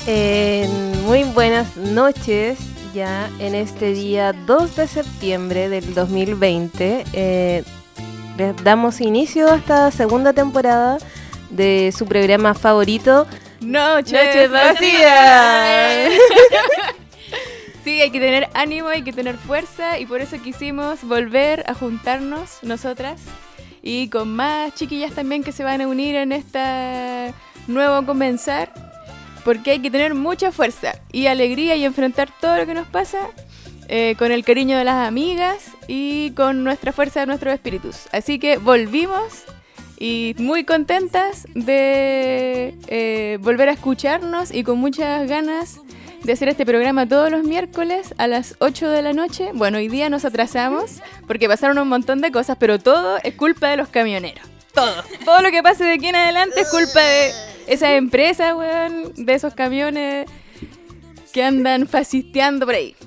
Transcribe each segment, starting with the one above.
Muy buenas noches, ya en este día 2 de septiembre del 2020. Les damos inicio a esta segunda temporada de su programa favorito, Noches Vacías. Sí, hay que tener ánimo, hay que tener fuerza, y por eso quisimos volver a juntarnos nosotras y con más chiquillas también que se van a unir en este nuevo comenzar, porque hay que tener mucha fuerza y alegría y enfrentar todo lo que nos pasa con el cariño de las amigas y con nuestra fuerza de nuestros espíritus. Así que volvimos y muy contentas de volver a escucharnos y con muchas ganas de hacer este programa todos los miércoles a las 8 de la noche. Bueno, hoy día nos atrasamos porque pasaron un montón de cosas, pero todo es culpa de los camioneros. Todo lo que pase de aquí en adelante es culpa de esas empresas, weón, de esos camiones que andan fascisteando por ahí.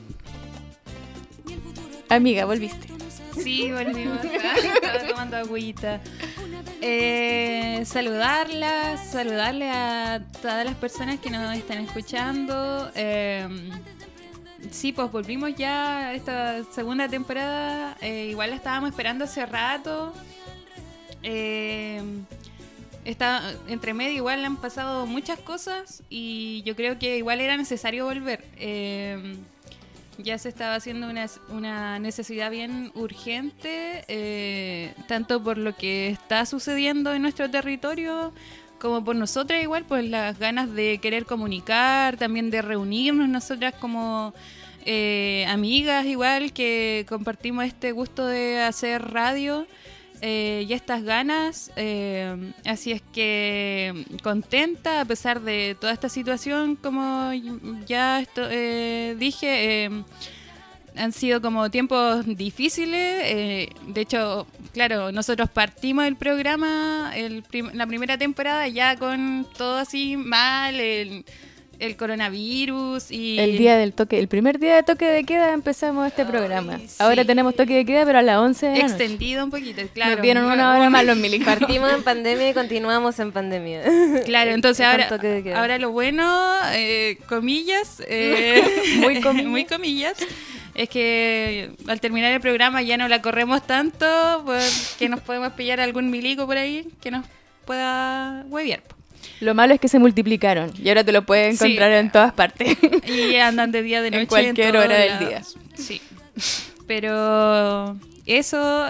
Amiga, ¿volviste? Sí, volvimos. Estaba tomando agüita. Saludarle a todas las personas que nos están escuchando. Sí, pues volvimos ya a esta segunda temporada. Igual la estábamos esperando hace rato. Entre medio igual han pasado muchas cosas y yo creo que igual era necesario volver. Ya se estaba haciendo una necesidad bien urgente, tanto por lo que está sucediendo en nuestro territorio como por nosotras igual, pues las ganas de querer comunicar, también de reunirnos nosotras como amigas igual, que compartimos este gusto de hacer radio. Y estas ganas, así es que contenta a pesar de toda esta situación, como ya dije, han sido como tiempos difíciles. De hecho, claro, nosotros partimos el programa, la primera temporada ya con todo así mal, el coronavirus y... El primer día de toque de queda empezamos este programa. Sí. Ahora tenemos toque de queda, pero a las 11 de la noche. Extendido un poquito, claro. Nos dieron una hora más los milicos. Partimos en pandemia y continuamos en pandemia. Claro, entonces ahora lo bueno, comillas, muy comillas, es que al terminar el programa ya no la corremos tanto, porque nos podemos pillar algún milico por ahí que nos pueda huevear. Lo malo es que se multiplicaron y ahora te lo puedes encontrar en todas partes. Y andan de día, de noche. En cualquier hora del día. Sí. Pero eso.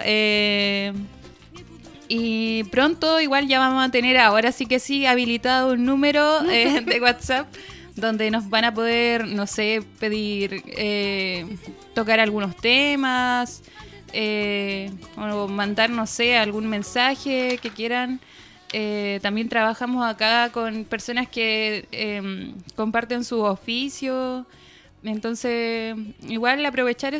Y pronto igual ya vamos a tener, ahora sí que sí, habilitado un número de WhatsApp donde nos van a poder, no sé, pedir, tocar algunos temas, o mandar, no sé, algún mensaje que quieran. También trabajamos acá con personas que comparten su oficio, entonces igual aprovechar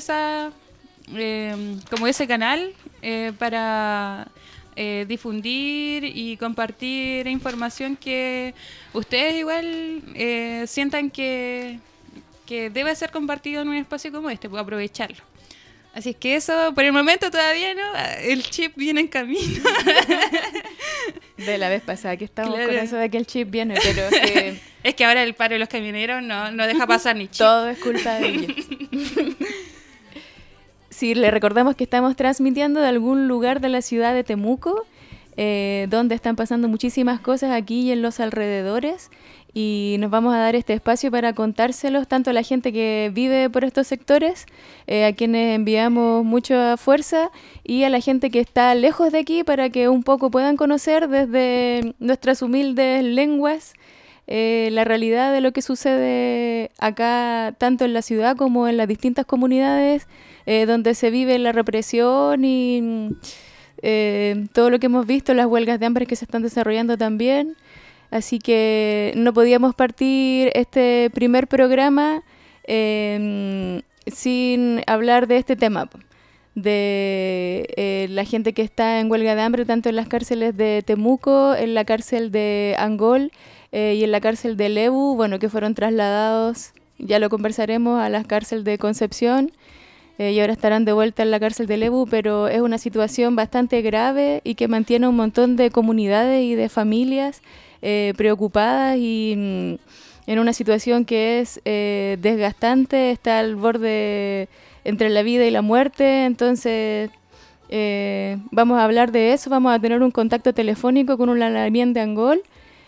como ese canal para difundir y compartir información que ustedes igual sientan que debe ser compartido en un espacio como este, pues aprovecharlo. Así es que eso, por el momento todavía no, el chip viene en camino. De la vez pasada que estábamos con eso de que el chip viene, pero es que ahora el paro de los camioneros no deja pasar ni chip. Todo es culpa de ellos. Sí, le recordamos que estamos transmitiendo de algún lugar de la ciudad de Temuco, donde están pasando muchísimas cosas aquí y en los alrededores. Y nos vamos a dar este espacio para contárselos tanto a la gente que vive por estos sectores, a quienes enviamos mucha fuerza, y a la gente que está lejos de aquí para que un poco puedan conocer desde nuestras humildes lenguas la realidad de lo que sucede acá, tanto en la ciudad como en las distintas comunidades donde se vive la represión y todo lo que hemos visto, las huelgas de hambre que se están desarrollando también. Así que no podíamos partir este primer programa sin hablar de este tema, de la gente que está en huelga de hambre, tanto en las cárceles de Temuco, en la cárcel de Angol y en la cárcel de Lebu, bueno, que fueron trasladados, ya lo conversaremos, a la cárcel de Concepción. Y ahora estarán de vuelta en la cárcel de Lebu, pero es una situación bastante grave y que mantiene un montón de comunidades y de familias preocupadas y en una situación que es desgastante, está al borde entre la vida y la muerte, entonces vamos a hablar de eso, vamos a tener un contacto telefónico con un Lamien de Angol.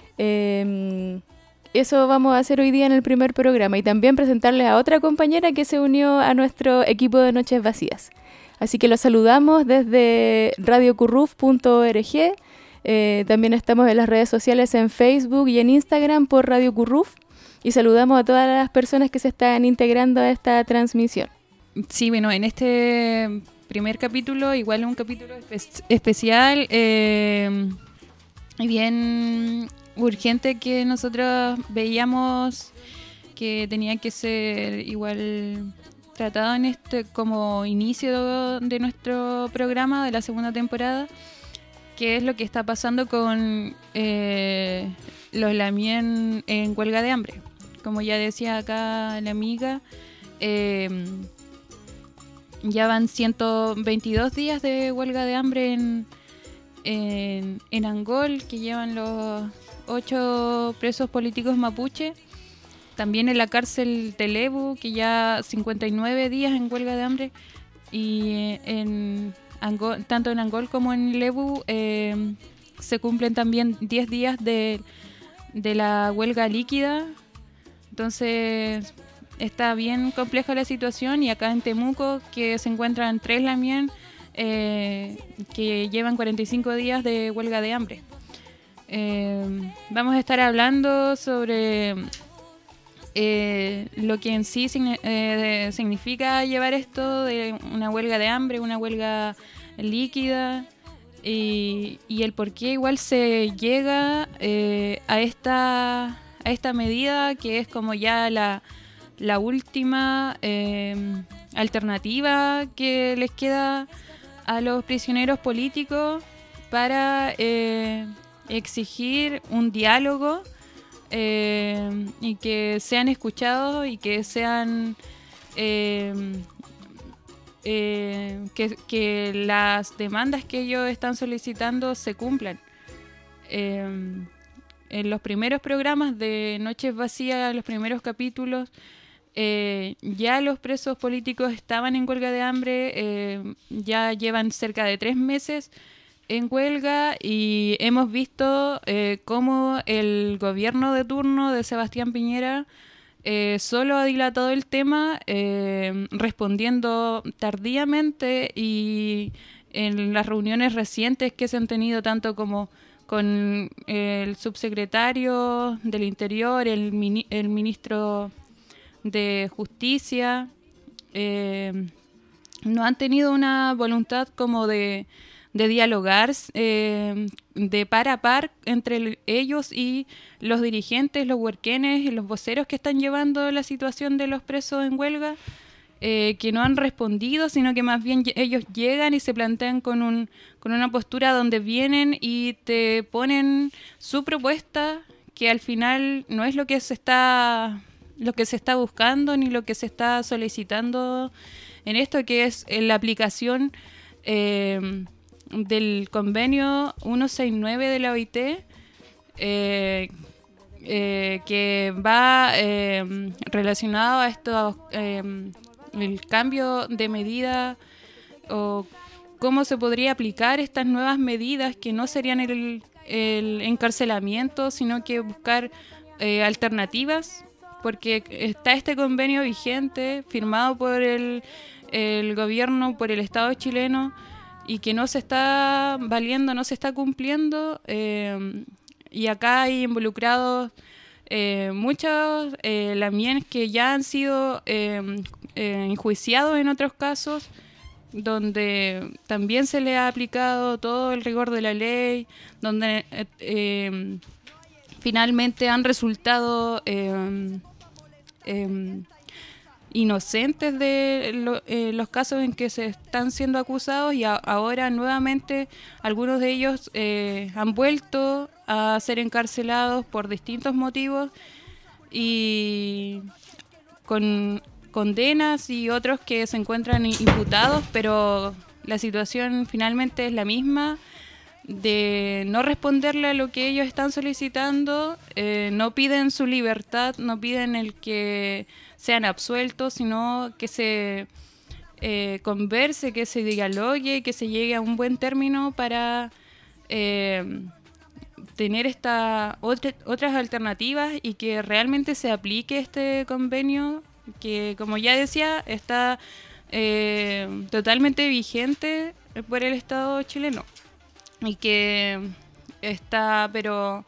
Eso vamos a hacer hoy día en el primer programa y también presentarles a otra compañera que se unió a nuestro equipo de Noches Vacías. Así que los saludamos desde radiocurruf.org. También estamos en las redes sociales en Facebook y en Instagram por Radio Curruf. Y saludamos a todas las personas que se están integrando a esta transmisión. Sí, bueno, en este primer capítulo, igual un capítulo especial, bien urgente, que nosotros veíamos que tenía que ser igual tratado en este como inicio de nuestro programa de la segunda temporada, que es lo que está pasando con los Lamien en huelga de hambre. Como ya decía acá la amiga, ya van 122 días de huelga de hambre en Angol, que llevan los 8 presos políticos mapuche. También en la cárcel de Lebu, que ya 59 días en huelga de hambre. Y en Angol, tanto en Angol como en Lebu se cumplen también 10 días de la huelga líquida. Entonces está bien compleja la situación, y acá en Temuco, que se encuentran 3 Lamien que llevan 45 días de huelga de hambre. Vamos a estar hablando sobre lo que en sí significa llevar esto de una huelga de hambre, una huelga líquida, y el por qué igual se llega a esta medida, que es como ya la última alternativa que les queda a los prisioneros políticos para exigir un diálogo y que sean escuchados y que sean que las demandas que ellos están solicitando se cumplan. En los primeros programas de Noches Vacías, los primeros capítulos, ya los presos políticos estaban en huelga de hambre, ya llevan cerca de 3 meses en huelga, y hemos visto cómo el gobierno de turno de Sebastián Piñera solo ha dilatado el tema, respondiendo tardíamente, y en las reuniones recientes que se han tenido tanto como con el subsecretario del Interior, el ministro de Justicia, no han tenido una voluntad como de dialogar de par a par entre ellos y los dirigentes, los huerquenes y los voceros que están llevando la situación de los presos en huelga, que no han respondido, sino que más bien ellos llegan y se plantean con una postura donde vienen y te ponen su propuesta, que al final no es lo que se está buscando ni lo que se está solicitando en esto, que es la aplicación del convenio 169 de la OIT, que va relacionado a esto, el cambio de medida, o cómo se podría aplicar estas nuevas medidas, que no serían el encarcelamiento, sino que buscar alternativas, porque está este convenio vigente firmado por el gobierno, por el Estado chileno, y que no se está valiendo, no se está cumpliendo, y acá hay involucrados muchos Lamien que ya han sido enjuiciados en otros casos, donde también se le ha aplicado todo el rigor de la ley, donde finalmente han resultado inocentes de los casos en que se están siendo acusados, y ahora nuevamente algunos de ellos han vuelto a ser encarcelados por distintos motivos y con condenas, y otros que se encuentran imputados, pero la situación finalmente es la misma. de no responderle a lo que ellos están solicitando. No piden su libertad, no piden el que sean absueltos, sino que se converse, que se dialogue, que se llegue a un buen término para tener otras alternativas y que realmente se aplique este convenio que, como ya decía, está totalmente vigente por el Estado chileno y que está, pero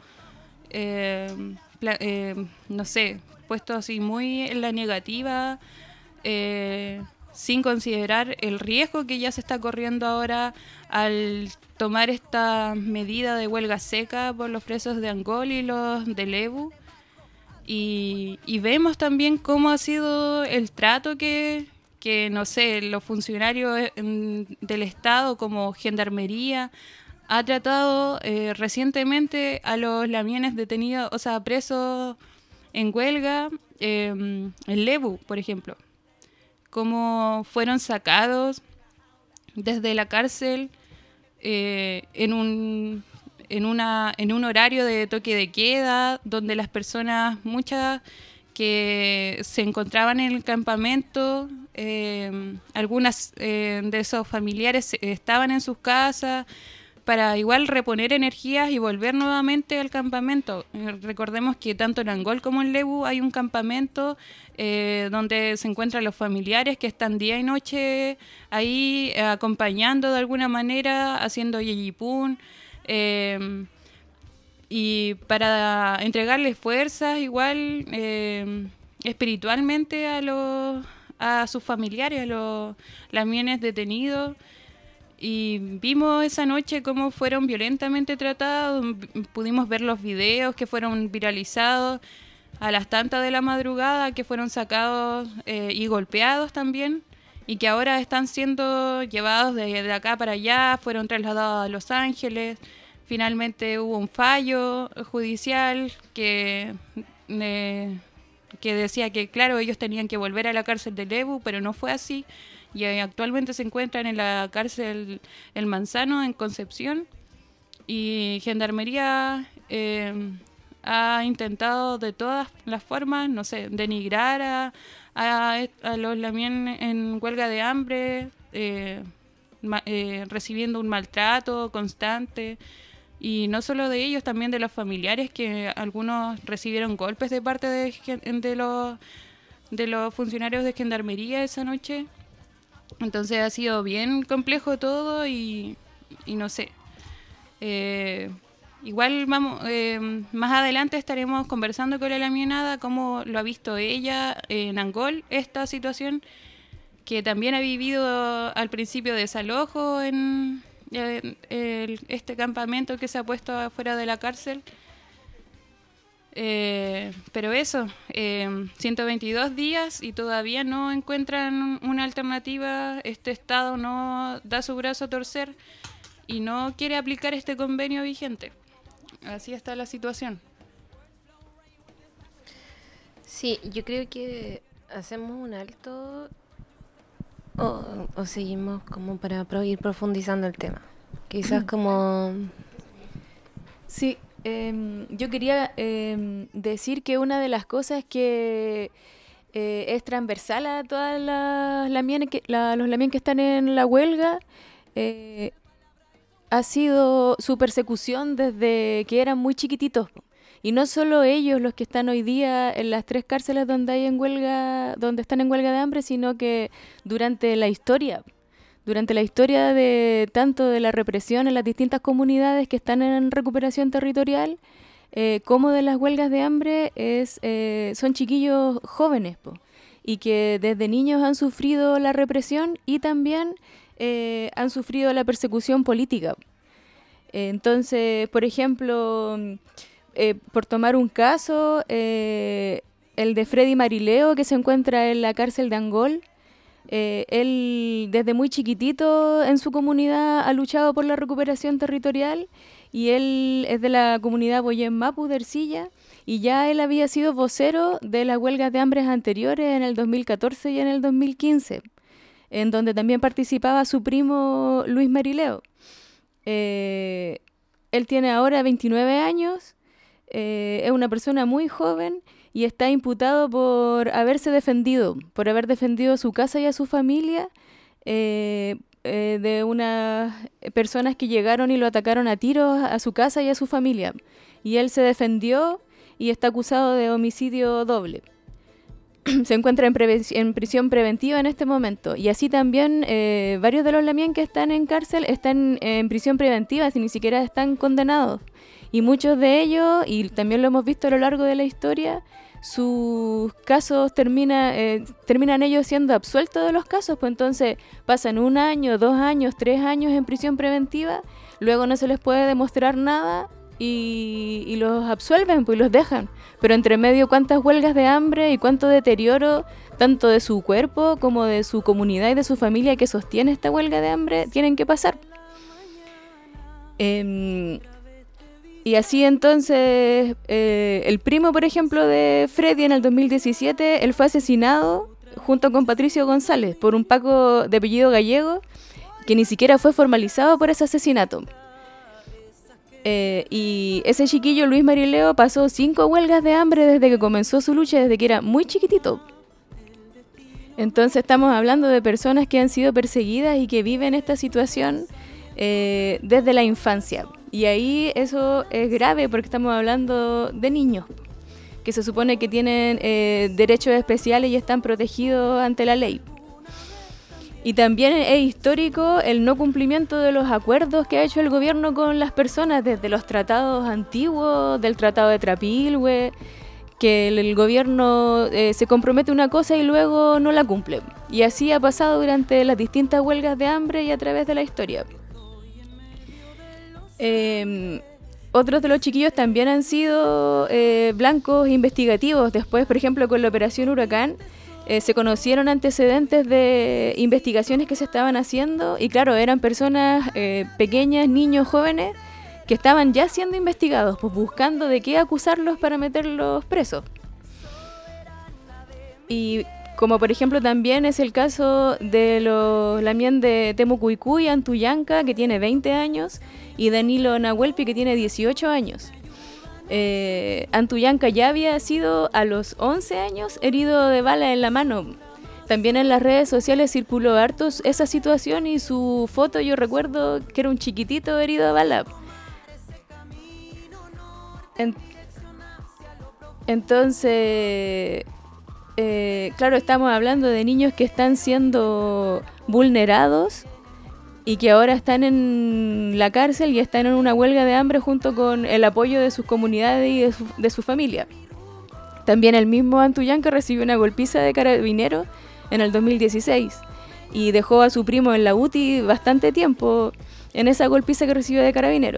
no sé, puesto así muy en la negativa, sin considerar el riesgo que ya se está corriendo ahora al tomar esta medida de huelga seca por los presos de Angol y los de Lebu. Y vemos también cómo ha sido el trato que no sé, los funcionarios del Estado como Gendarmería ha tratado recientemente a los lamienes detenidos, o sea, presos en huelga, en Lebu, por ejemplo. Cómo fueron sacados desde la cárcel en un horario de toque de queda, donde las personas, muchas que se encontraban en el campamento, algunas de esos familiares estaban en sus casas para igual reponer energías y volver nuevamente al campamento. Recordemos que tanto en Angol como en Lebu hay un campamento donde se encuentran los familiares que están día y noche ahí acompañando de alguna manera, haciendo yeyipún, y para entregarles fuerzas igual espiritualmente a sus familiares, a los lamienes detenidos. Y vimos esa noche cómo fueron violentamente tratados, pudimos ver los videos que fueron viralizados a las tantas de la madrugada, que fueron sacados y golpeados también, y que ahora están siendo llevados de acá para allá, fueron trasladados a Los Ángeles. Finalmente hubo un fallo judicial que decía que, claro, ellos tenían que volver a la cárcel de Lebu, pero no fue así. Y actualmente se encuentran en la cárcel El Manzano, en Concepción. Y Gendarmería ha intentado de todas las formas, no sé, denigrar a los lamien en huelga de hambre, recibiendo un maltrato constante. Y no solo de ellos, también de los familiares, que algunos recibieron golpes de parte de los funcionarios de Gendarmería esa noche. Entonces ha sido bien complejo todo y no sé. Igual vamos, más adelante estaremos conversando con la lamienada cómo lo ha visto ella en Angol, esta situación, que también ha vivido al principio desalojo en este campamento que se ha puesto afuera de la cárcel. Pero eso, 122 días y todavía no encuentran una alternativa. Este Estado no da su brazo a torcer y no quiere aplicar este convenio vigente. Así está la situación. Sí, yo creo que hacemos un alto o seguimos como para ir profundizando el tema. Quizás como... Sí. Yo quería decir que una de las cosas que es transversal a todas las lamienes los lamien que están en la huelga ha sido su persecución desde que eran muy chiquititos. Y no solo ellos los que están hoy día en las 3 cárceles donde están en huelga de hambre, sino que durante la historia de tanto de la represión en las distintas comunidades que están en recuperación territorial, como de las huelgas de hambre, son chiquillos jóvenes, y que desde niños han sufrido la represión y también han sufrido la persecución política. Entonces, por ejemplo, por tomar un caso, el de Freddy Marileo, que se encuentra en la cárcel de Angol. Él desde muy chiquitito en su comunidad ha luchado por la recuperación territorial y él es de la comunidad Boyén Mapu de Ercilla y ya él había sido vocero de las huelgas de hambre anteriores en el 2014 y en el 2015, en donde también participaba su primo Luis Marileo. Él tiene ahora 29 años, es una persona muy joven y está imputado por haberse defendido, por haber defendido a su casa y a su familia de unas personas que llegaron y lo atacaron a tiros a su casa y a su familia. Y él se defendió y está acusado de homicidio doble. Se encuentra en prisión preventiva en este momento. Y así también varios de los Lamien que están en cárcel están en prisión preventiva, si ni siquiera están condenados. Y muchos de ellos, y también lo hemos visto a lo largo de la historia, sus casos terminan ellos siendo absueltos de los casos, pues entonces pasan 1 año, 2 años, 3 años en prisión preventiva, luego no se les puede demostrar nada y los absuelven, pues los dejan. Pero entre medio, cuántas huelgas de hambre y cuánto deterioro, tanto de su cuerpo como de su comunidad y de su familia que sostiene esta huelga de hambre, tienen que pasar. Y así entonces, el primo, por ejemplo, de Freddy en el 2017, él fue asesinado junto con Patricio González por un Paco de apellido gallego que ni siquiera fue formalizado por ese asesinato. Y ese chiquillo, Luis Marileo, pasó 5 huelgas de hambre desde que comenzó su lucha, desde que era muy chiquitito. Entonces estamos hablando de personas que han sido perseguidas y que viven esta situación desde la infancia. Y ahí eso es grave porque estamos hablando de niños que se supone que tienen derechos especiales y están protegidos ante la ley. Y también es histórico el no cumplimiento de los acuerdos que ha hecho el gobierno con las personas, desde los tratados antiguos, del Tratado de Trapilhue, que el gobierno se compromete una cosa y luego no la cumple. Y así ha pasado durante las distintas huelgas de hambre y a través de la historia. Otros de los chiquillos también han sido blancos investigativos. Después, por ejemplo, con la Operación Huracán, se conocieron antecedentes de investigaciones que se estaban haciendo y claro, eran personas pequeñas, niños, jóvenes, que estaban ya siendo investigados, pues buscando de qué acusarlos para meterlos presos. Y como por ejemplo también es el caso de los Lamien de Temucuicú, Antuyanca, que tiene 20 años, y Danilo Nahuelpi, que tiene 18 años. Antuyanca ya había sido a los 11 años herido de bala en la mano. También en las redes sociales circuló harto esa situación y su foto, yo recuerdo que era un chiquitito herido de bala. Entonces, claro, estamos hablando de niños que están siendo vulnerados y que ahora están en la cárcel y están en una huelga de hambre junto con el apoyo de sus comunidades y de su familia. También el mismo Antuyanca recibió una golpiza de carabineros en el 2016 y dejó a su primo en la UTI bastante tiempo en esa golpiza que recibió de carabineros.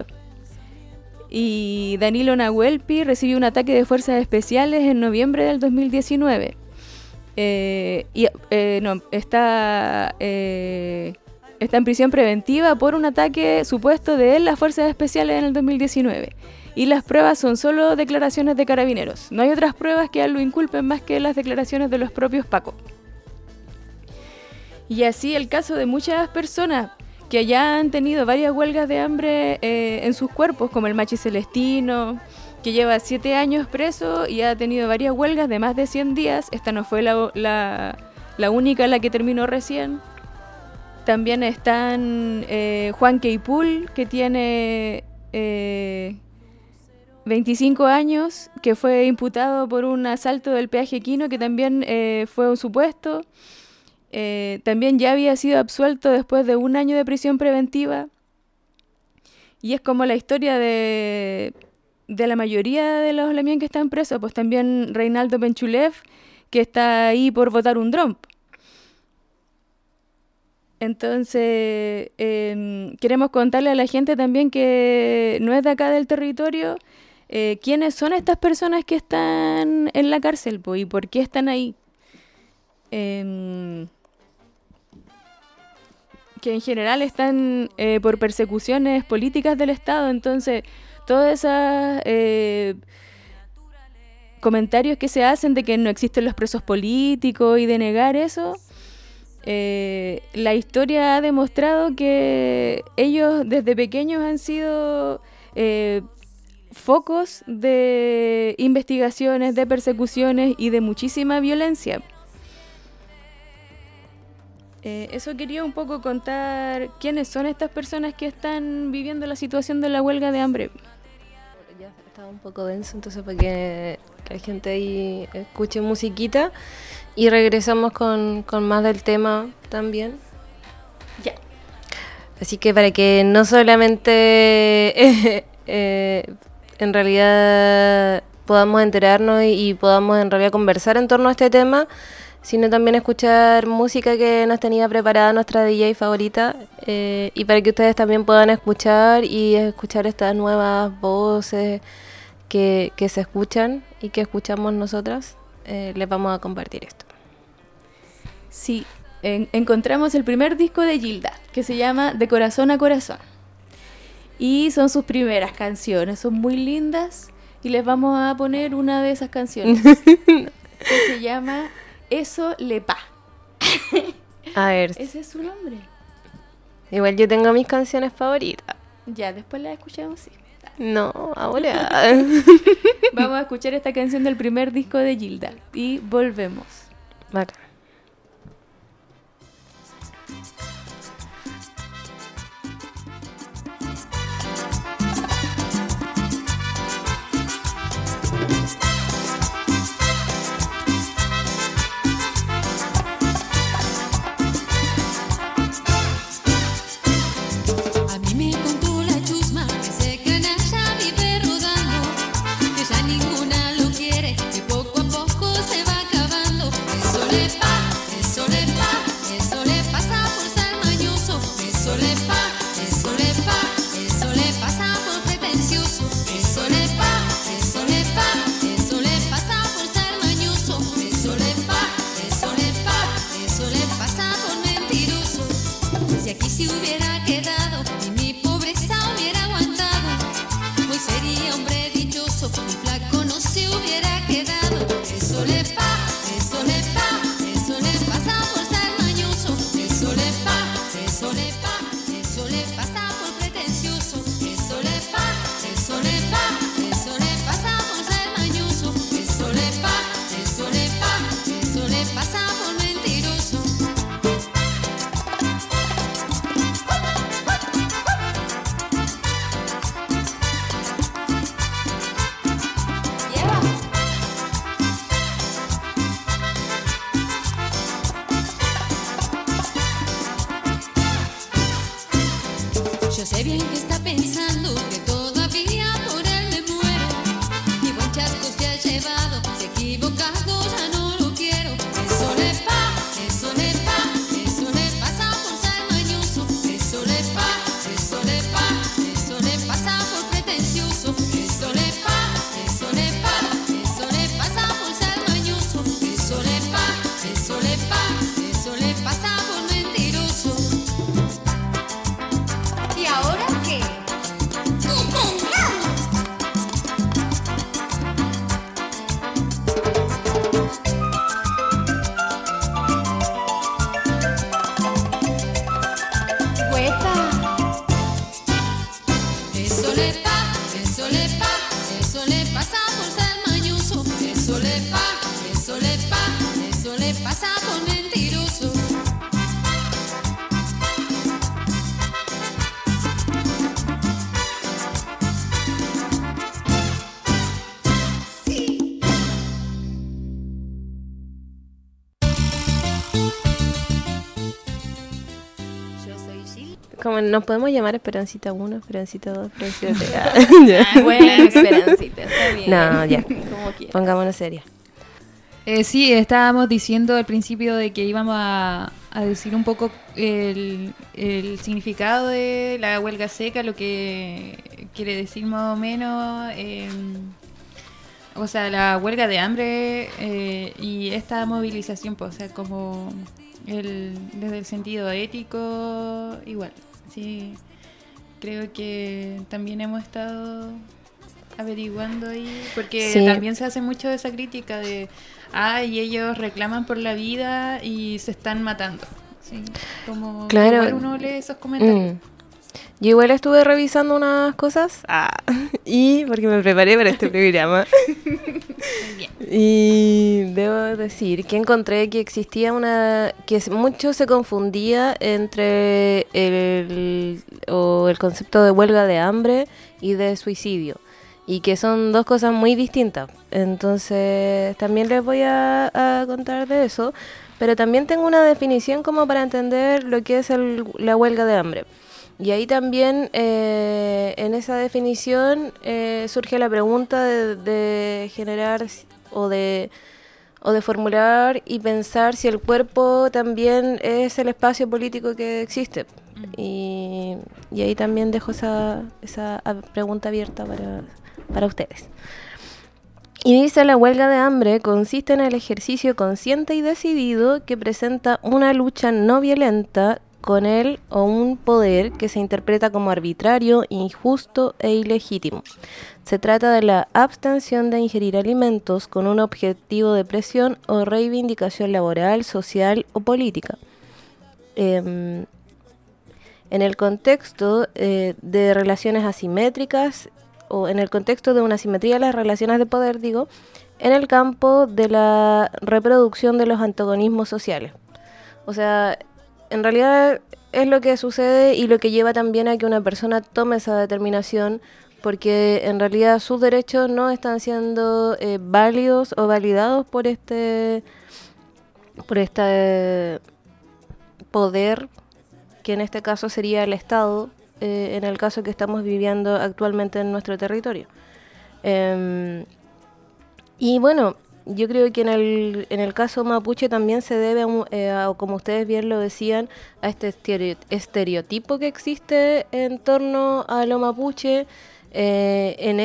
Y Danilo Nahuelpi recibió un ataque de fuerzas especiales en noviembre del 2019. Está en prisión preventiva por un ataque supuesto de él a las fuerzas especiales en el 2019. Y las pruebas son solo declaraciones de carabineros. No hay otras pruebas que a él lo inculpen más que las declaraciones de los propios Paco. Y así el caso de muchas personas que ya han tenido varias huelgas de hambre en sus cuerpos, como el Machi Celestino, que lleva 7 años preso y ha tenido varias huelgas de más de 100 días. Esta no fue la única, la que terminó recién. También están Juan Queipul, que tiene 25 años, que fue imputado por un asalto del peaje Quino, que también fue un supuesto. También ya había sido absuelto después de 1 año de prisión preventiva. Y es como la historia de la mayoría de los Lamien que están presos. Pues también Reinaldo Penchulev, que está ahí por votar un dron. Entonces, queremos contarle a la gente también que no es de acá del territorio, quiénes son estas personas que están en la cárcel, y por qué están ahí. Que en general están por persecuciones políticas del Estado. Entonces, todos esos comentarios que se hacen de que no existen los presos políticos y de negar eso, la historia ha demostrado que ellos desde pequeños han sido focos de investigaciones, de persecuciones y de muchísima violencia. Eso quería un poco contar quiénes son estas personas que están viviendo la situación de la huelga de hambre. Ya estaba un poco denso, entonces para que la gente ahí escuche musiquita y regresamos con más del tema también. Ya. Así que para que no solamente en realidad podamos enterarnos y podamos en realidad conversar en torno a este tema, sino también escuchar música que nos tenía preparada nuestra DJ favorita, y para que ustedes también puedan escuchar estas nuevas voces que se escuchan y que escuchamos nosotras, les vamos a compartir esto. Sí, encontramos el primer disco de Gilda, que se llama De Corazón a Corazón. Y son sus primeras canciones, son muy lindas y les vamos a poner una de esas canciones que se llama Eso le pa. A ver. Ese es su nombre. Igual yo tengo mis canciones favoritas. Ya, después las escuchamos, sí. No, ahora. Vamos a escuchar esta canción del primer disco de Gilda y volvemos. Bacán. Yo sé bien que está pensando que todavía por él me muero. Mi buen chasco se ha llevado, se ha equivocado, ya no lo quiero. Eso le pasa, eso le pasa, eso le pasa por ser mañoso. Eso le pasa, eso le pasa, eso le pasa por pretencioso. Eso le pasa, eso le pasa, eso le pasa por ser mañoso. Eso le pasa, eso le pasa, eso le pasa por mentiroso. ¿Y ahora qué? ¡Huepa! Eso le pasa, eso le pasa, eso le pasa por ser mañoso. Eso le pasa, eso le pasa, eso le pasa por mentiroso. Yo soy Gil. Como nos podemos llamar Esperancita 1, Esperancita 2, Esperancita 3. Ah, bueno, Esperancita, está bien. No, ya. Como quieras. Pongámonos serias. Sí, estábamos diciendo al principio de que íbamos a decir un poco el significado de la huelga seca, lo que quiere decir más o menos, o sea, la huelga de hambre y esta movilización, pues, o sea, como desde el sentido ético, igual, sí, creo que también hemos estado averiguando ahí, porque Sí. también se hace mucho de esa crítica de, y ellos reclaman por la vida y se están matando, ¿sí? Como Claro. igual uno lee esos comentarios. Yo igual estuve revisando unas cosas y porque me preparé para este programa. Y debo decir que encontré que existía mucho se confundía entre el concepto de huelga de hambre y de suicidio, y que son dos cosas muy distintas. Entonces también les voy a contar de eso, pero también tengo una definición como para entender lo que es la huelga de hambre. Y ahí también, en esa definición, surge la pregunta de generar o de formular y pensar si el cuerpo también es el espacio político que existe. Y ahí también dejo esa pregunta abierta para ustedes. Y dice: la huelga de hambre consiste en el ejercicio consciente y decidido que presenta una lucha no violenta con él o un poder que se interpreta como arbitrario, injusto e ilegítimo. Se trata de la abstención de ingerir alimentos con un objetivo de presión o reivindicación laboral, social o política. En el contexto de relaciones asimétricas, o en el contexto de una asimetría de las relaciones de poder, en el campo de la reproducción de los antagonismos sociales. O sea, en realidad es lo que sucede y lo que lleva también a que una persona tome esa determinación, porque en realidad sus derechos no están siendo válidos o validados por este poder, que en este caso sería el Estado, en el caso que estamos viviendo actualmente en nuestro territorio. Y bueno, yo creo que en el caso mapuche también se debe, como ustedes bien lo decían, a este estereotipo que existe en torno a lo mapuche, en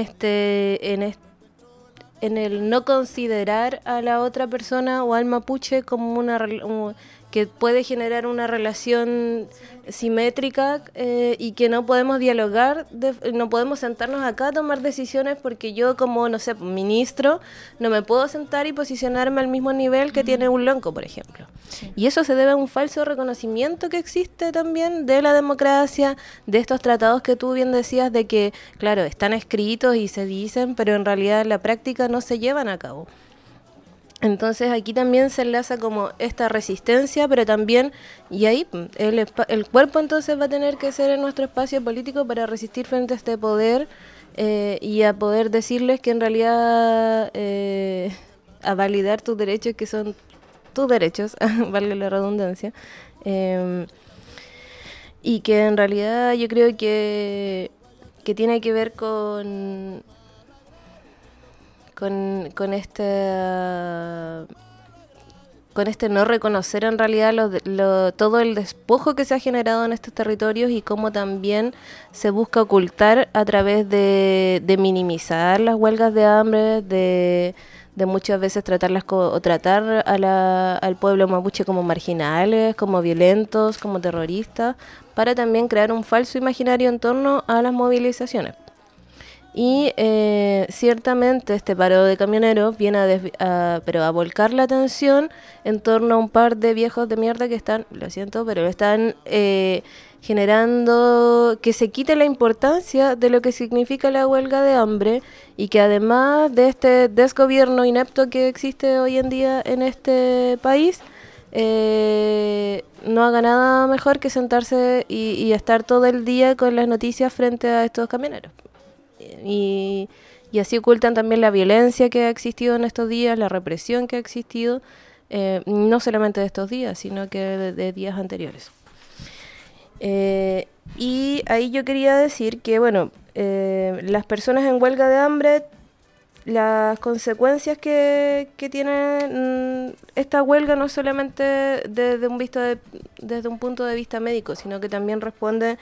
el no considerar a la otra persona o al mapuche como que puede generar una relación simétrica, y que no podemos dialogar, no podemos sentarnos acá a tomar decisiones, porque yo como, no sé, ministro, no me puedo sentar y posicionarme al mismo nivel que tiene un lonco, por ejemplo. Sí. Y eso se debe a un falso reconocimiento que existe también de la democracia, de estos tratados que tú bien decías, de que, claro, están escritos y se dicen, pero en realidad en la práctica no se llevan a cabo. Entonces aquí también se enlaza como esta resistencia, pero también, y ahí el cuerpo entonces va a tener que ser en nuestro espacio político para resistir frente a este poder, y a poder decirles que en realidad a validar tus derechos, que son tus derechos, valga la redundancia, y que en realidad yo creo que tiene que ver con este no reconocer en realidad todo el despojo que se ha generado en estos territorios, y cómo también se busca ocultar a través de minimizar las huelgas de hambre, de muchas veces tratar al pueblo mapuche como marginales, como violentos, como terroristas, para también crear un falso imaginario en torno a las movilizaciones. Y ciertamente este paro de camioneros viene a volcar la atención en torno a un par de viejos de mierda que están, lo siento, pero están generando que se quite la importancia de lo que significa la huelga de hambre, y que además de este desgobierno inepto que existe hoy en día en este país, no haga nada mejor que sentarse y estar todo el día con las noticias frente a estos camioneros. Y así ocultan también la violencia que ha existido en estos días, la represión que ha existido, no solamente de estos días, sino que de días anteriores. Y ahí yo quería decir que, bueno, las personas en huelga de hambre, las consecuencias que tiene esta huelga no solamente desde un punto de vista médico, sino que también responde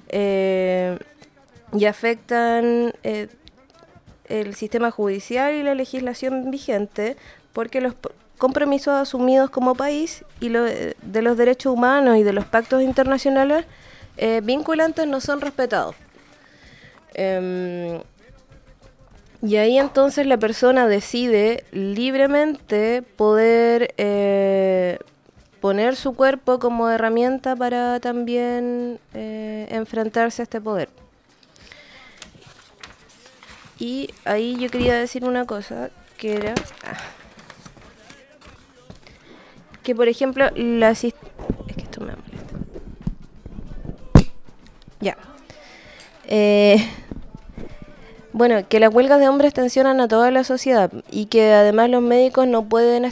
y afectan el sistema judicial y la legislación vigente, porque los compromisos asumidos como país y de los derechos humanos y de los pactos internacionales vinculantes no son respetados. Y ahí entonces la persona decide libremente poder poner su cuerpo como herramienta para también enfrentarse a este poder. Y ahí yo quería decir una cosa, que era que, por ejemplo, es que esto me molesta. Ya. Bueno, que las huelgas de hombres tensionan a toda la sociedad y que además los médicos no pueden,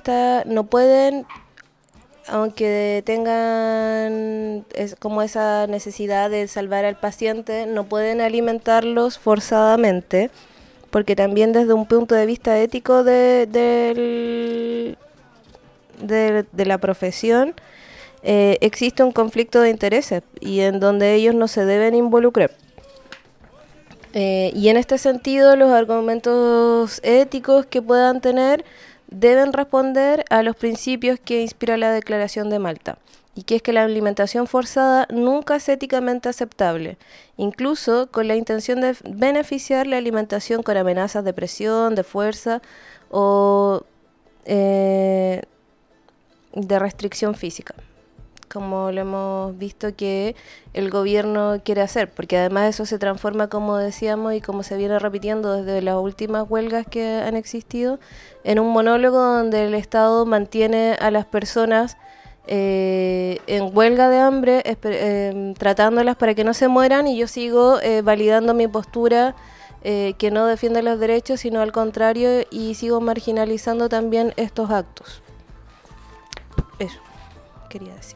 aunque tengan como esa necesidad de salvar al paciente, no pueden alimentarlos forzadamente, porque también desde un punto de vista ético de la profesión existe un conflicto de intereses y en donde ellos no se deben involucrar. Y en este sentido, los argumentos éticos que puedan tener deben responder a los principios que inspira la Declaración de Malta, y que es que la alimentación forzada nunca es éticamente aceptable, incluso con la intención de beneficiar la alimentación con amenazas de presión, de fuerza o de restricción física, como lo hemos visto que el gobierno quiere hacer, porque además eso se transforma, como decíamos, y como se viene repitiendo desde las últimas huelgas que han existido, en un monólogo donde el Estado mantiene a las personas en huelga de hambre, tratándolas para que no se mueran, y yo sigo validando mi postura, que no defiende los derechos, sino al contrario, y sigo marginalizando también estos actos. Eso quería decir.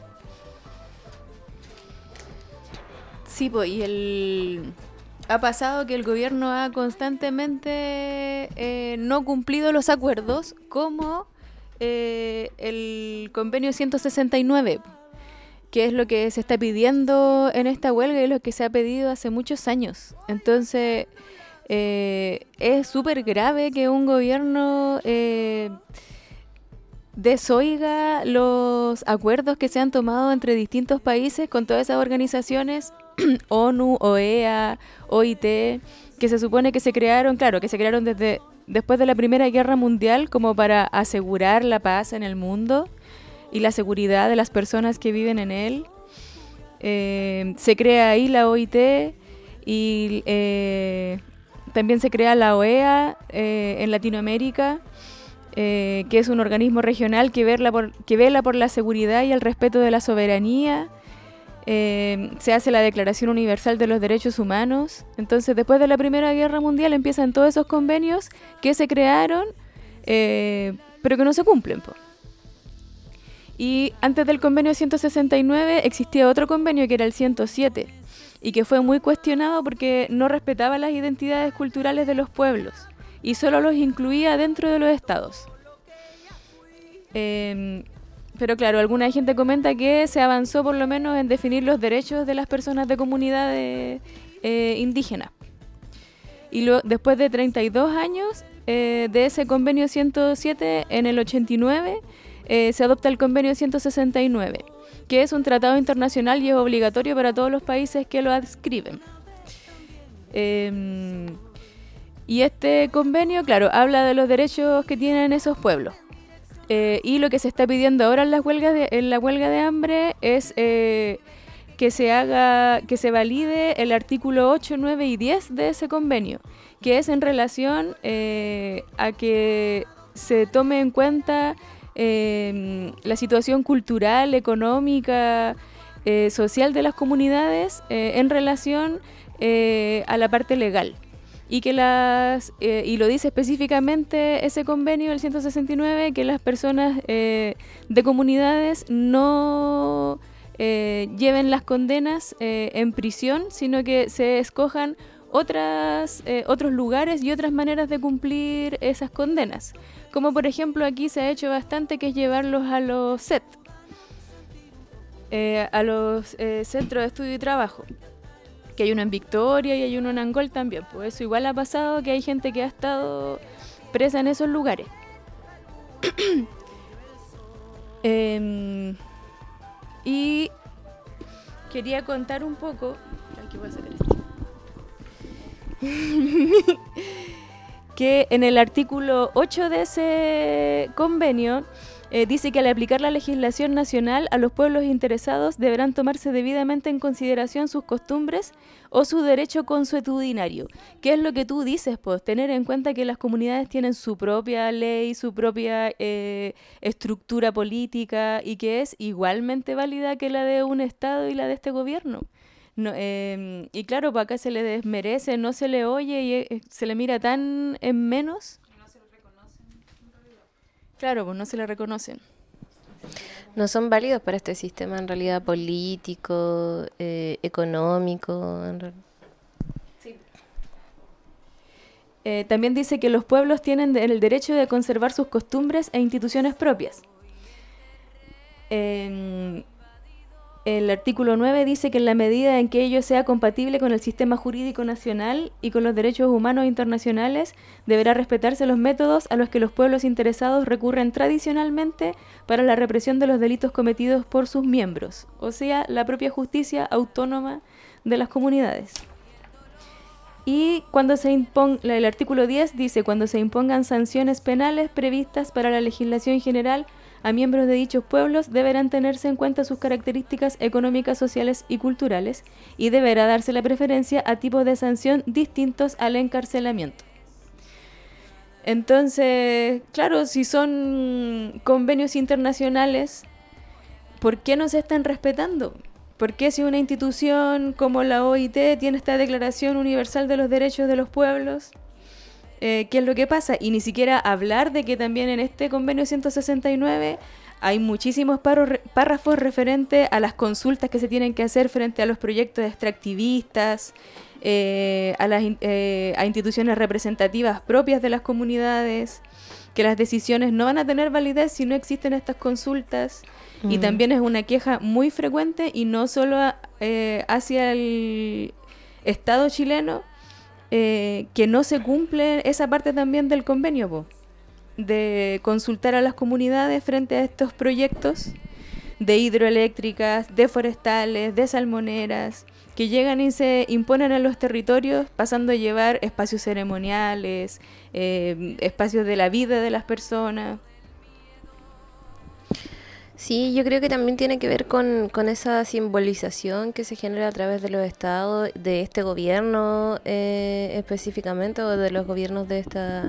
Sí, pues, ha pasado que el gobierno ha constantemente no cumplido los acuerdos, como el convenio 169, que es lo que se está pidiendo en esta huelga y lo que se ha pedido hace muchos años. Entonces, es súper grave que un gobierno desoiga los acuerdos que se han tomado entre distintos países con todas esas organizaciones, ONU, OEA, OIT, que se supone que se crearon, después de la Primera Guerra Mundial, como para asegurar la paz en el mundo y la seguridad de las personas que viven en él. Se crea ahí la OIT y también se crea la OEA en Latinoamérica, que es un organismo regional que vela por la seguridad y el respeto de la soberanía. Se hace la Declaración Universal de los Derechos Humanos. Entonces, después de la Primera Guerra Mundial empiezan todos esos convenios que se crearon, pero que no se cumplen, po. Y antes del convenio 169 existía otro convenio que era el 107, y que fue muy cuestionado porque no respetaba las identidades culturales de los pueblos y solo los incluía dentro de los estados. Pero claro, alguna gente comenta que se avanzó por lo menos en definir los derechos de las personas de comunidades indígenas. Y después de 32 años de ese convenio 107, en el 89, se adopta el convenio 169, que es un tratado internacional y es obligatorio para todos los países que lo adscriben. Y este convenio, claro, habla de los derechos que tienen esos pueblos. Y lo que se está pidiendo ahora en la huelga de hambre es que se valide el artículo 8, 9 y 10 de ese convenio, que es en relación a que se tome en cuenta la situación cultural, económica, social de las comunidades en relación a la parte legal. Y que y lo dice específicamente ese convenio, el 169, que las personas de comunidades no lleven las condenas en prisión, sino que se escojan otros lugares y otras maneras de cumplir esas condenas. Como por ejemplo aquí se ha hecho bastante, que es llevarlos a los CET, a los Centros de Estudio y Trabajo, que hay uno en Victoria y hay uno en Angol también. Pues eso igual ha pasado, que hay gente que ha estado presa en esos lugares. Y quería contar un poco... Aquí voy a sacar esto. Que en el artículo 8 de ese convenio dice que al aplicar la legislación nacional a los pueblos interesados deberán tomarse debidamente en consideración sus costumbres o su derecho consuetudinario. ¿Qué es lo que tú dices? Pues tener en cuenta que las comunidades tienen su propia ley, su propia estructura política y que es igualmente válida que la de un Estado y la de este gobierno. No, y claro, para acá se le desmerece, no se le oye y se le mira tan en menos. Claro, pues no se le reconocen. No son válidos para este sistema en realidad político, económico. También dice que los pueblos tienen el derecho de conservar sus costumbres e instituciones propias. El artículo 9 dice que en la medida en que ello sea compatible con el sistema jurídico nacional y con los derechos humanos internacionales, deberá respetarse los métodos a los que los pueblos interesados recurren tradicionalmente para la represión de los delitos cometidos por sus miembros, o sea, la propia justicia autónoma de las comunidades. Y cuando se el artículo 10 dice, cuando se impongan sanciones penales previstas para la legislación general a miembros de dichos pueblos, deberán tenerse en cuenta sus características económicas, sociales y culturales, y deberá darse la preferencia a tipos de sanción distintos al encarcelamiento. Entonces, claro, si son convenios internacionales, ¿por qué no se están respetando? ¿Por qué si una institución como la OIT tiene esta Declaración Universal de los Derechos de los Pueblos? ¿Qué es lo que pasa? Y ni siquiera hablar de que también en este convenio 169 hay muchísimos párrafos referentes a las consultas que se tienen que hacer frente a los proyectos extractivistas, a instituciones representativas propias de las comunidades, que las decisiones no van a tener validez si no existen estas consultas. Y también es una queja muy frecuente y no solo hacia el Estado chileno, que no se cumple esa parte también del convenio, de consultar a las comunidades frente a estos proyectos de hidroeléctricas, de forestales, de salmoneras, que llegan y se imponen en los territorios, pasando a llevar espacios ceremoniales, espacios de la vida de las personas. Sí, yo creo que también tiene que ver con esa simbolización que se genera a través de los estados, de este gobierno específicamente, o de los gobiernos de esta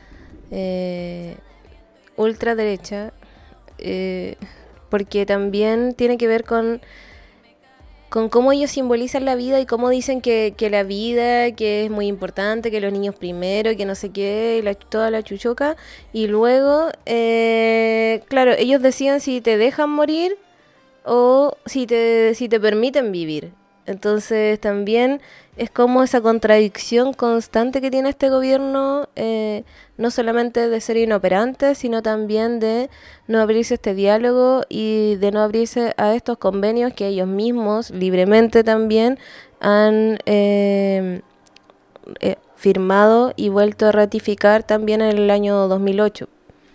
ultraderecha, porque también tiene que ver con cómo ellos simbolizan la vida y cómo dicen que la vida, que es muy importante, que los niños primero, que no sé qué, toda la chuchoca, y luego, claro, ellos decían si te dejan morir o si te permiten vivir. Entonces también es como esa contradicción constante que tiene este gobierno, no solamente de ser inoperante, sino también de no abrirse a este diálogo y de no abrirse a estos convenios que ellos mismos libremente también han firmado y vuelto a ratificar también en el año 2008.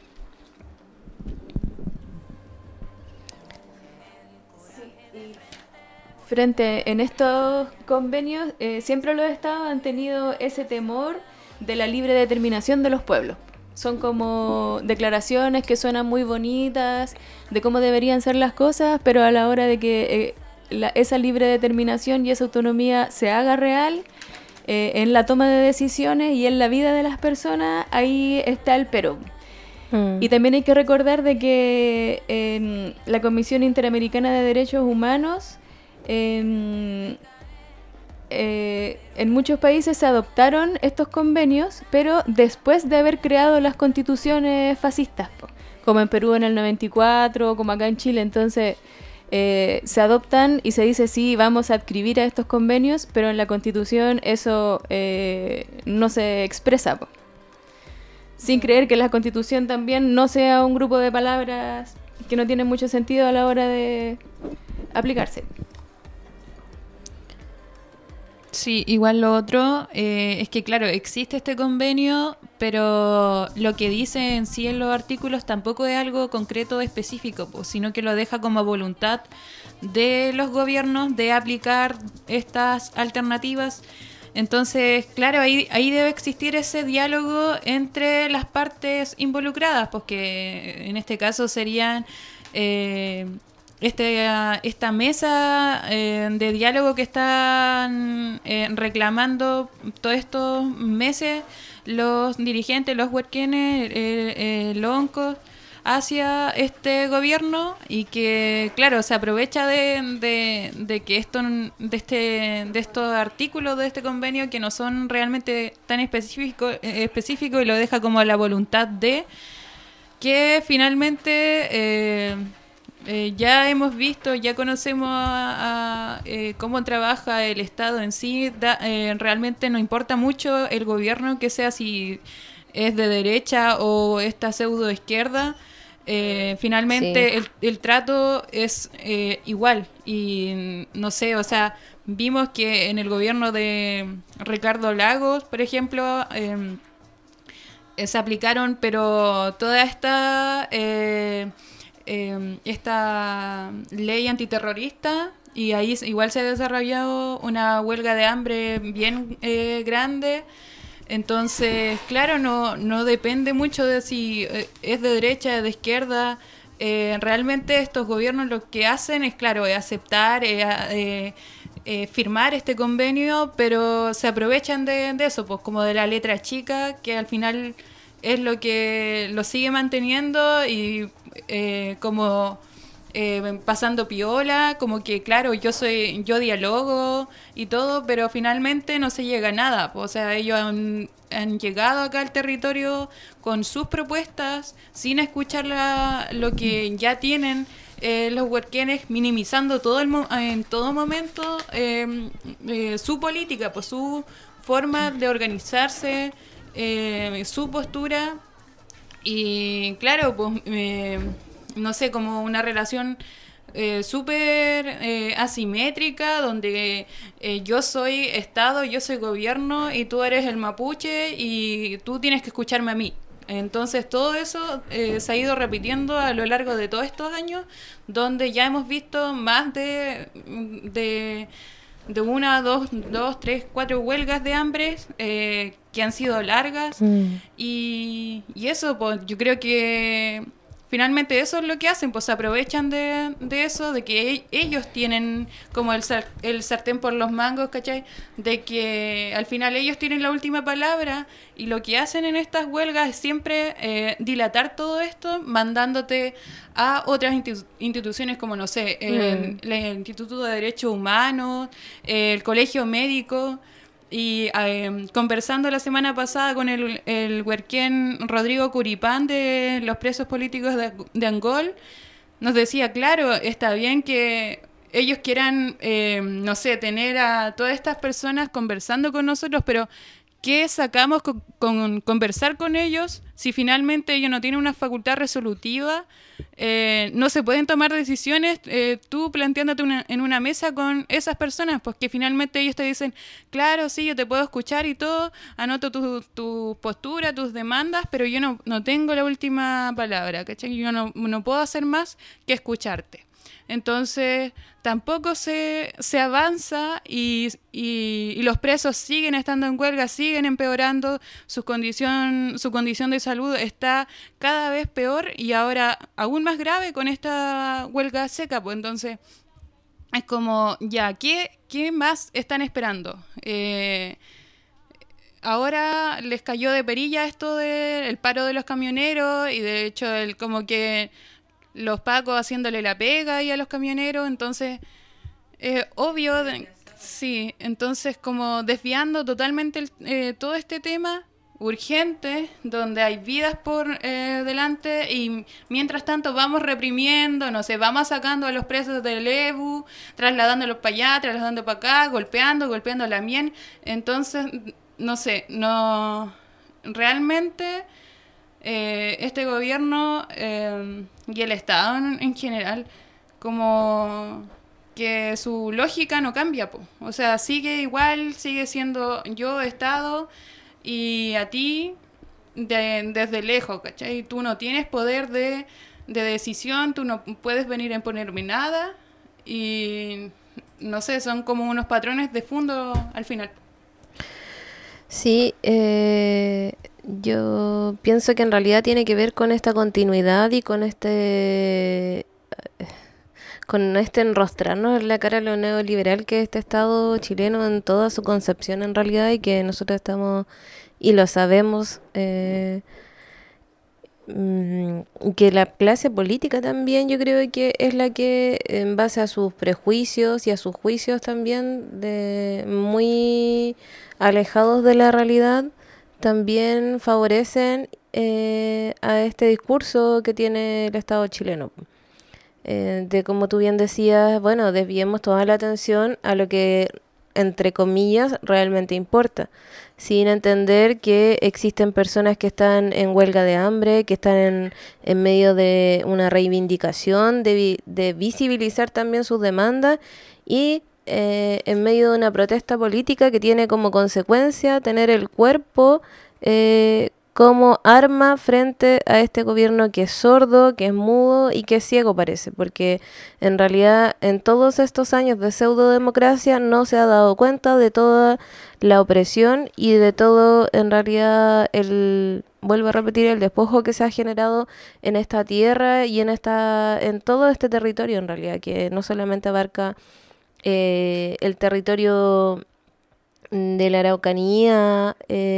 Frente en estos convenios, siempre los estados han tenido ese temor de la libre determinación de los pueblos. Son como declaraciones que suenan muy bonitas de cómo deberían ser las cosas, pero a la hora de que esa libre determinación y esa autonomía se haga real, en la toma de decisiones y en la vida de las personas, ahí está el pero. Y también hay que recordar de que en la Comisión Interamericana de Derechos Humanos, en muchos países se adoptaron estos convenios, pero después de haber creado las constituciones fascistas, como en Perú en el 94, como acá en Chile. Entonces se adoptan y se dice sí, vamos a adscribir a estos convenios, pero en la Constitución eso no se expresa, sin creer que la Constitución también no sea un grupo de palabras que no tienen mucho sentido a la hora de aplicarse. Sí, igual lo otro es que, claro, existe este convenio, pero lo que dice en sí en los artículos tampoco es algo concreto específico, sino que lo deja como voluntad de los gobiernos de aplicar estas alternativas. Entonces, claro, ahí debe existir ese diálogo entre las partes involucradas, porque en este caso serían esta mesa de diálogo que están reclamando todos estos meses los dirigentes, los huerquenes, los oncos, hacia este gobierno, y que claro se aprovecha de que de estos artículos de este convenio que no son realmente tan específicos y lo deja como a la voluntad de que finalmente ya hemos visto, ya conocemos cómo trabaja el Estado en sí. Realmente no importa mucho el gobierno que sea, si es de derecha o esta pseudo izquierda. Finalmente Sí. el trato es igual, y no sé, o sea, vimos que en el gobierno de Ricardo Lagos, por ejemplo, se aplicaron, pero toda esta ley antiterrorista, y ahí igual se ha desarrollado una huelga de hambre bien grande. Entonces, claro, no depende mucho de si es de derecha, de izquierda. Realmente estos gobiernos lo que hacen es, claro, es aceptar, firmar este convenio, pero se aprovechan de eso, pues como de la letra chica, que al final es lo que lo sigue manteniendo, y como pasando piola, como que claro, yo dialogo y todo, pero finalmente no se llega a nada. O sea, ellos han llegado acá al territorio con sus propuestas, sin escuchar lo que ya tienen los huerquenes, minimizando en todo momento su política, pues su forma de organizarse, su postura. Y claro, pues no sé, como una relación súper asimétrica, donde yo soy Estado, yo soy gobierno, y tú eres el mapuche y tú tienes que escucharme a mí. Entonces todo eso se ha ido repitiendo a lo largo de todos estos años, donde ya hemos visto más de una, dos, tres, cuatro huelgas de hambre que han sido largas. Y eso, pues yo creo que finalmente eso es lo que hacen, pues se aprovechan de eso, de que ellos tienen como el sartén por los mangos, ¿cachai? De que al final ellos tienen la última palabra, y lo que hacen en estas huelgas es siempre dilatar todo esto, mandándote a otras instituciones como, no sé, el Instituto de Derechos Humanos, el Colegio Médico. Y conversando la semana pasada con el huerquén Rodrigo Curipán de los presos políticos de Angol, nos decía, claro, está bien que ellos quieran, no sé, tener a todas estas personas conversando con nosotros, pero ¿qué sacamos con conversar con ellos si finalmente ellos no tienen una facultad resolutiva? No se pueden tomar decisiones tú planteándote en una mesa con esas personas, pues que finalmente ellos te dicen, claro, sí, yo te puedo escuchar y todo, anoto tu postura, tus demandas, pero yo no tengo la última palabra, ¿cachai? Yo no puedo hacer más que escucharte. Entonces tampoco se avanza, y los presos siguen estando en huelga, siguen empeorando, su condición de salud está cada vez peor, y ahora aún más grave con esta huelga seca. Pues entonces es como, ya, ¿qué más están esperando? Ahora les cayó de perilla esto del paro de los camioneros, y de hecho como que los pacos haciéndole la pega ahí a los camioneros. Entonces obvio, sí, entonces como desviando totalmente todo este tema urgente, donde hay vidas por delante, y mientras tanto vamos reprimiendo, no sé, vamos sacando a los presos del EBU, trasladándolos para allá, trasladando para acá, golpeando a la mien. Entonces, no sé, realmente este gobierno y el Estado en general, como que su lógica no cambia, po. O sea, sigue igual, sigue siendo yo Estado, y a ti desde lejos, ¿cachai? Tú no tienes poder de decisión, tú no puedes venir a imponerme nada, y no sé, son como unos patrones de fondo al final. Sí, yo pienso que en realidad tiene que ver con esta continuidad y con este enrostrarnos en la cara a lo neoliberal que es este Estado chileno en toda su concepción en realidad y que nosotros estamos y lo sabemos. Que la clase política también yo creo que es la que en base a sus prejuicios y a sus juicios también de muy alejados de la realidad también favorecen a este discurso que tiene el Estado chileno. De como tú bien decías, bueno, desviemos toda la atención a lo que, entre comillas, realmente importa, sin entender que existen personas que están en huelga de hambre, que están en medio de una reivindicación, de visibilizar también sus demandas y en medio de una protesta política que tiene como consecuencia tener el cuerpo como arma frente a este gobierno que es sordo, que es mudo y que es ciego parece, porque en realidad en todos estos años de pseudodemocracia no se ha dado cuenta de toda la opresión y de todo en realidad vuelvo a repetir, el despojo que se ha generado en esta tierra y en todo este territorio en realidad, que no solamente abarca el territorio de la Araucanía,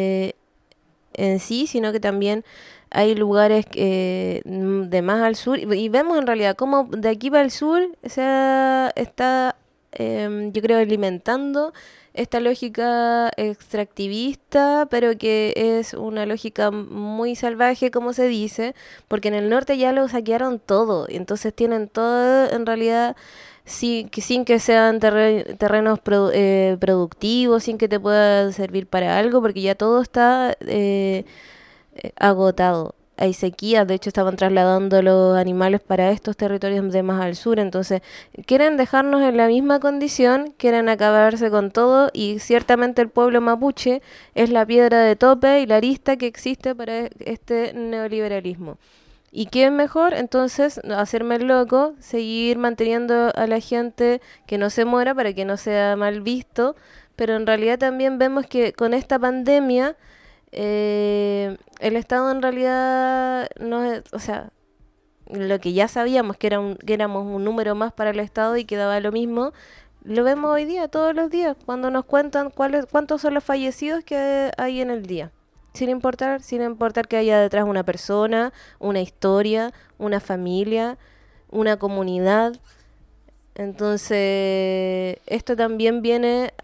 en sí, sino que también hay lugares de más al sur y vemos en realidad cómo de aquí para el sur se está, yo creo, alimentando esta lógica extractivista, pero que es una lógica muy salvaje, como se dice, porque en el norte ya lo saquearon todo, y entonces tienen todo en realidad sin que sean terrenos productivos, sin que te puedan servir para algo, porque ya todo está agotado. Hay sequías, de hecho estaban trasladando los animales para estos territorios de más al sur, entonces quieren dejarnos en la misma condición, quieren acabarse con todo y ciertamente el pueblo mapuche es la piedra de tope y la arista que existe para este neoliberalismo. ¿Y qué es mejor? Entonces, hacerme el loco, seguir manteniendo a la gente que no se muera para que no sea mal visto, pero en realidad también vemos que con esta pandemia el Estado en realidad no es, o sea, lo que ya sabíamos que éramos un número más para el Estado y que daba lo mismo, lo vemos hoy día, todos los días, cuando nos cuentan cuántos son los fallecidos que hay en el día. Sin importar que haya detrás una persona, una historia, una familia, una comunidad. Entonces, esto también viene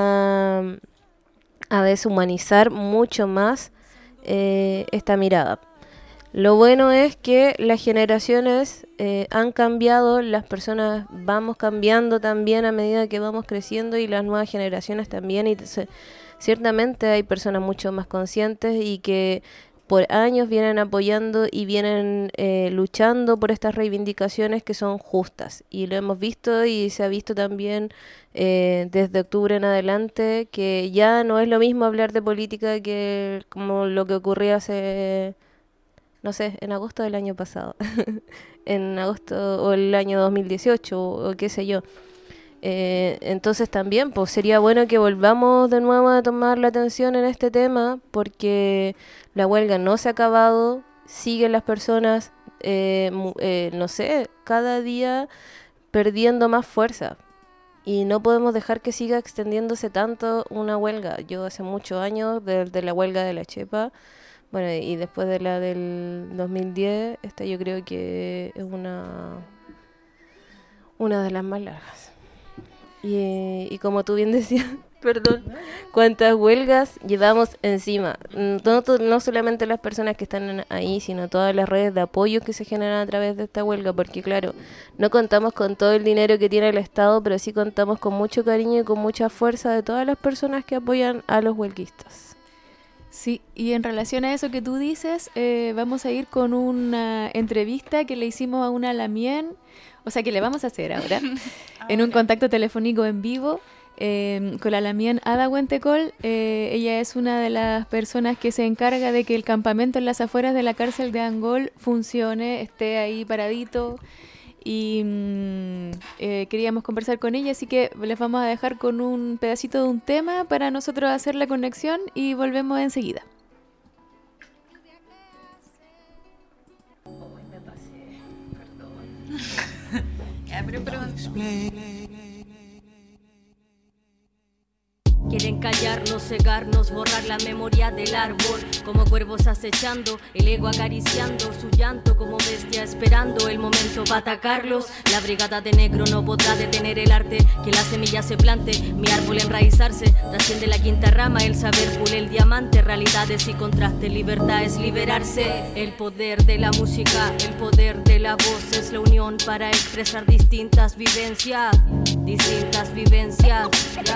a deshumanizar mucho más esta mirada. Lo bueno es que las generaciones han cambiado, las personas vamos cambiando también a medida que vamos creciendo y las nuevas generaciones también. Ciertamente hay personas mucho más conscientes y que por años vienen apoyando y vienen luchando por estas reivindicaciones que son justas. Y lo hemos visto y se ha visto también desde octubre en adelante que ya no es lo mismo hablar de política que como lo que ocurría hace, no sé, en agosto del año pasado, en agosto o el año 2018 o qué sé yo. Entonces también pues sería bueno que volvamos de nuevo a tomar la atención en este tema porque la huelga no se ha acabado, siguen las personas, no sé, cada día perdiendo más fuerza y no podemos dejar que siga extendiéndose tanto una huelga. Yo hace muchos años, de la huelga de la Chepa, bueno, y después de la del 2010, esta yo creo que es una de las más largas. Y como tú bien decías, perdón, cuántas huelgas llevamos encima. No solamente las personas que están ahí, sino todas las redes de apoyo que se generan a través de esta huelga, porque claro, no contamos con todo el dinero que tiene el Estado, pero sí contamos con mucho cariño y con mucha fuerza de todas las personas que apoyan a los huelguistas. Sí, y en relación a eso que tú dices, vamos a ir con una entrevista que le hicimos a una Lamien, o sea que le vamos a hacer ahora, en un contacto telefónico en vivo con la Lamien Ada Huentecol. Ella es una de las personas que se encarga de que el campamento en las afueras de la cárcel de Angol funcione, esté ahí paradito y queríamos conversar con ella, así que les vamos a dejar con un pedacito de un tema para nosotros hacer la conexión y volvemos enseguida. Quieren callarnos, cegarnos, borrar la memoria del árbol. Como cuervos acechando, el ego acariciando su llanto, como bestia esperando el momento para atacarlos. La brigada de negro no podrá detener el arte, que la semilla se plante, mi árbol enraizarse. Trasciende la quinta rama, el saber pule el diamante. Realidades y contrastes, libertad es liberarse. El poder de la música, el poder de la voz es la unión para expresar distintas vivencias. Distintas vivencias,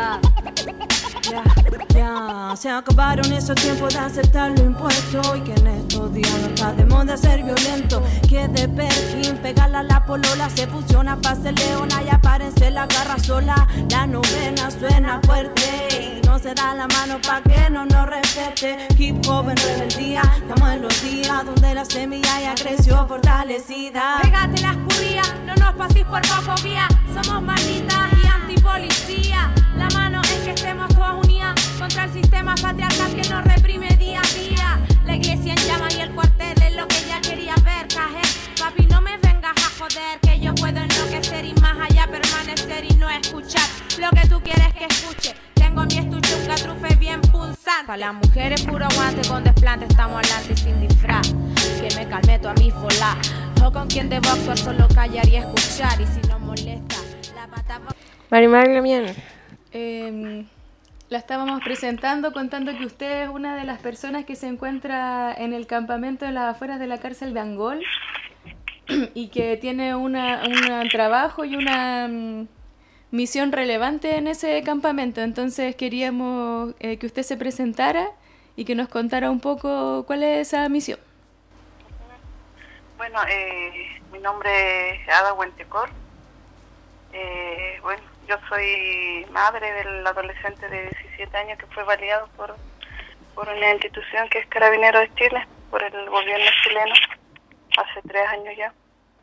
Ya, se acabaron esos tiempos de aceptar lo impuesto y que en estos días no está de moda ser violento. Que de Perkin, pegarla a la polola, se fusiona pa' ser leona y apárense la garra sola. La novena suena fuerte y no se da la mano pa' que no nos respete. Hip hop en rebeldía, estamos en los días donde la semilla ya creció fortalecida. Pégate la escurría, no nos paséis por homofobia. Somos malditas y antipolicía. La mano es que estemos todas unidas contra el sistema patriarcal que nos reprime día a día. La iglesia en llamas y el cuartel es lo que ella quería ver, cajé. Papi, no me vengas a joder, que yo puedo enloquecer y más allá permanecer y no escuchar lo que tú quieres que escuche. Tengo mi estuche, un catrufe bien punzante. Pa' las mujeres puro aguante con desplante, estamos adelante y sin disfraz. Que me calme tú a mi folá. O con quien debo actuar, solo callar y escuchar. Y si no molesta, la pata... Marimar Lamien. La estábamos presentando contando que usted es una de las personas que se encuentra en el campamento de las afueras de la cárcel de Angol y que tiene un trabajo y una misión relevante en ese campamento. Entonces queríamos que usted se presentara y que nos contara un poco cuál es esa misión. Bueno, mi nombre es Ada Huentecor. Bueno, yo soy madre del adolescente de 17 años que fue validado por una institución que es Carabineros de Chile, por el gobierno chileno, hace 3 años ya.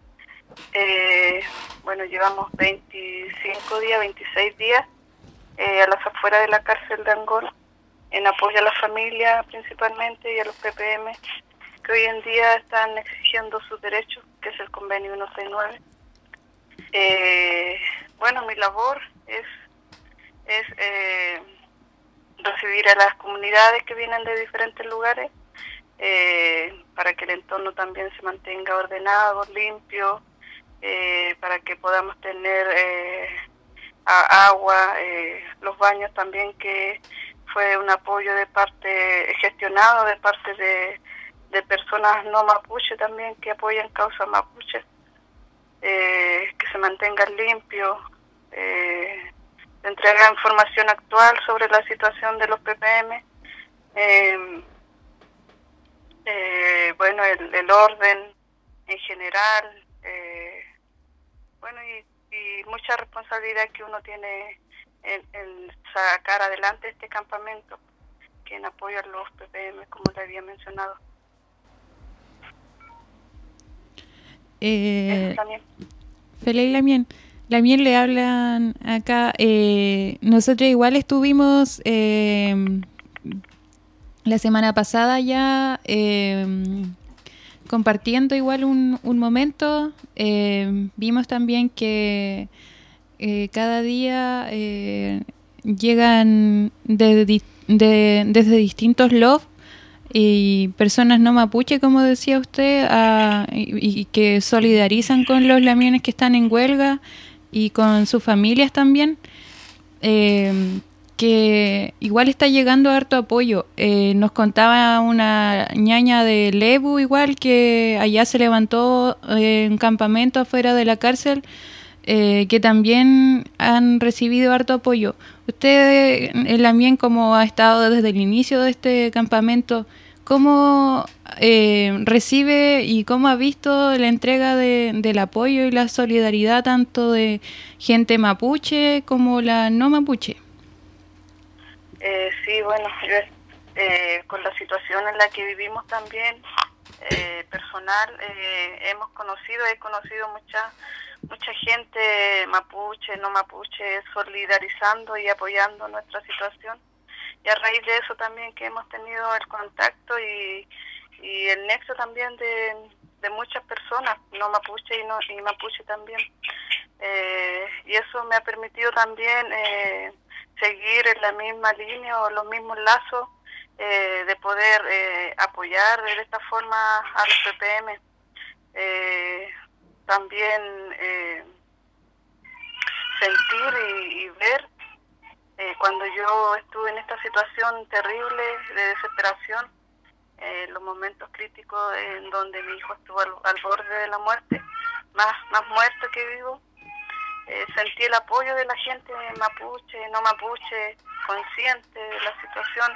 Bueno, llevamos 25 días, 26 días a las afueras de la cárcel de Angol, en apoyo a la familia principalmente y a los PPM, que hoy en día están exigiendo sus derechos, que es el convenio 169. Bueno, mi labor es recibir a las comunidades que vienen de diferentes lugares para que el entorno también se mantenga ordenado, limpio, para que podamos tener agua, los baños también, que fue un apoyo gestionado de parte de personas no mapuche también que apoyan causas mapuche. Que se mantengan limpios, entregar información actual sobre la situación de los PPM, bueno, el orden en general, bueno, y mucha responsabilidad que uno tiene en sacar adelante este campamento, que en apoyo a los PPM, como le había mencionado. Feliz Lamien le hablan acá. Nosotros igual estuvimos la semana pasada ya compartiendo igual un momento. Vimos también que cada día llegan desde distintos LOF y personas no mapuche, como decía usted, y que solidarizan con los lamienes que están en huelga y con sus familias también, que igual está llegando harto apoyo. Nos contaba una ñaña de Lebu igual, que allá se levantó un campamento afuera de la cárcel, que también han recibido harto apoyo. Usted, Lamien, como ha estado desde el inicio de este campamento, ¿cómo recibe y cómo ha visto la entrega del apoyo y la solidaridad tanto de gente mapuche como la no mapuche? Sí, bueno, con la situación en la que vivimos también, personal, he conocido mucha gente mapuche, no mapuche, solidarizando y apoyando nuestra situación. Y a raíz de eso también que hemos tenido el contacto y el nexo también de muchas personas, no mapuche y mapuche también. Y eso me ha permitido también seguir en la misma línea o los mismos lazos de poder apoyar de esta forma a los PPM. También sentir y ver cuando yo estuve en esta situación terrible de desesperación, los momentos críticos en donde mi hijo estuvo al borde de la muerte, más muerto que vivo, sentí el apoyo de la gente mapuche, no mapuche, consciente de la situación.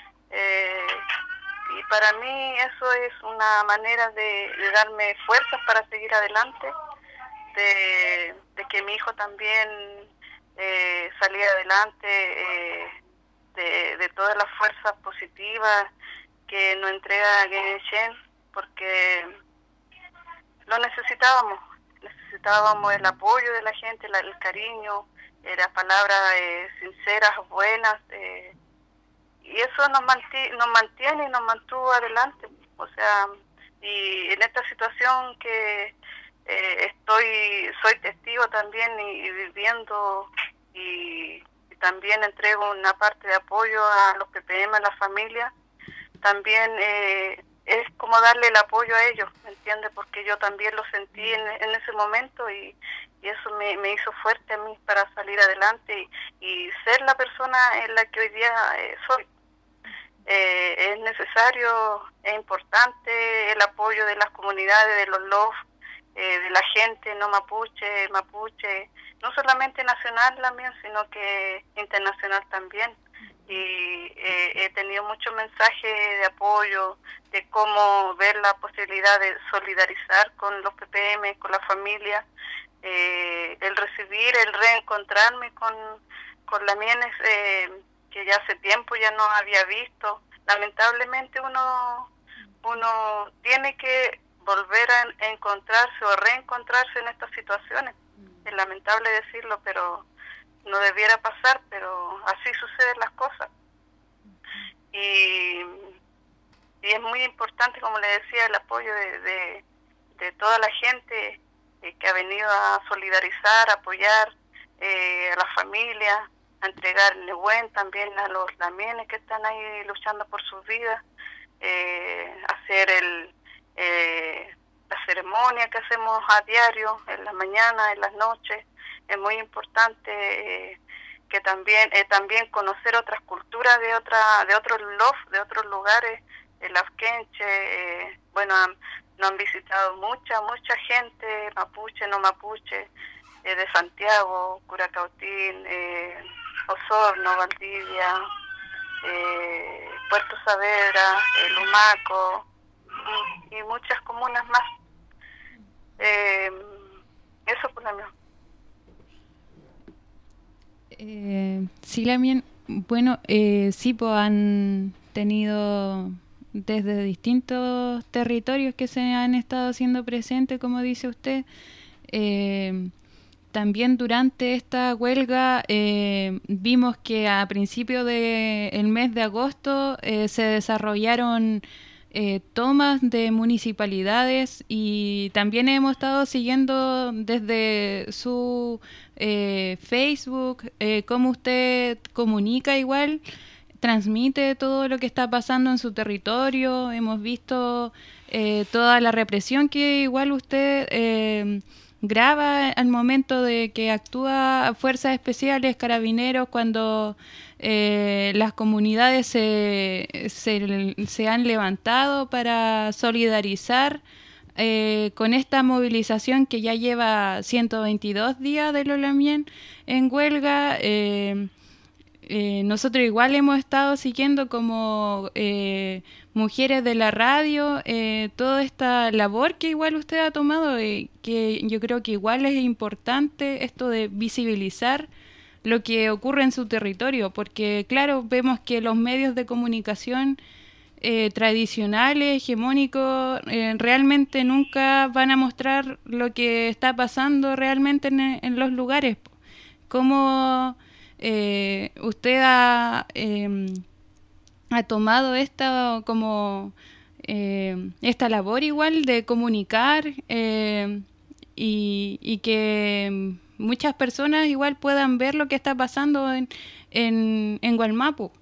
Y para mí eso es una manera de darme fuerzas para seguir adelante, de que mi hijo también salía adelante, de todas las fuerzas positivas que nos entrega Guenechen, porque lo necesitábamos el apoyo de la gente, el cariño, las palabras sinceras, buenas, y eso nos mantiene y nos mantuvo adelante. O sea, y en esta situación que soy testigo también y viviendo y también entrego una parte de apoyo a los PPM, a la familia, también es como darle el apoyo a ellos, ¿me entiendes? Porque yo también lo sentí en ese momento y eso me hizo fuerte a mí para salir adelante y ser la persona en la que hoy día soy. Es necesario, es importante el apoyo de las comunidades, de los LOF, de la gente no mapuche, no solamente nacional también, sino que internacional también. Y he tenido muchos mensajes de apoyo, de cómo ver la posibilidad de solidarizar con los PPM, con la familia, el recibir, el reencontrarme con la Mienes, que ya hace tiempo ya no había visto. Lamentablemente uno tiene que volver a encontrarse o reencontrarse en estas situaciones. Es lamentable decirlo, pero no debiera pasar, pero así suceden las cosas. Y es muy importante, como le decía, el apoyo de toda la gente que ha venido a solidarizar, a apoyar a la familia, a entregar el Nehuen también a los lamienes que están ahí luchando por sus vidas, hacer la ceremonia que hacemos a diario, en la mañana, en las noches. Es muy importante que también conocer otras culturas de otros LOF, de otros lugares, el Afkenche, nos han visitado mucha gente, mapuche, no mapuche, de Santiago, Curacautín, Osorno, Valdivia, Puerto Saavedra, Lumaco y muchas comunas más. Eso por lo menos. Sí, Lamien, bueno, sí, pues han tenido desde distintos territorios que se han estado haciendo presentes, como dice usted. También durante esta huelga vimos que a principios del mes de agosto se desarrollaron tomas de municipalidades y también hemos estado siguiendo desde su Facebook cómo usted comunica igual, transmite todo lo que está pasando en su territorio. Hemos visto toda la represión que igual usted graba al momento de que actúa Fuerzas Especiales, Carabineros, cuando las comunidades se han levantado para solidarizar con esta movilización que ya lleva 122 días de los Lamien en huelga. Nosotros igual hemos estado siguiendo como mujeres de la radio toda esta labor que igual usted ha tomado, que yo creo que igual es importante esto de visibilizar lo que ocurre en su territorio, porque claro, vemos que los medios de comunicación tradicionales, hegemónicos, realmente nunca van a mostrar lo que está pasando realmente en los lugares. ¿Cómo usted ha tomado esta como esta labor igual de comunicar y que muchas personas igual puedan ver lo que está pasando en Gualmapu?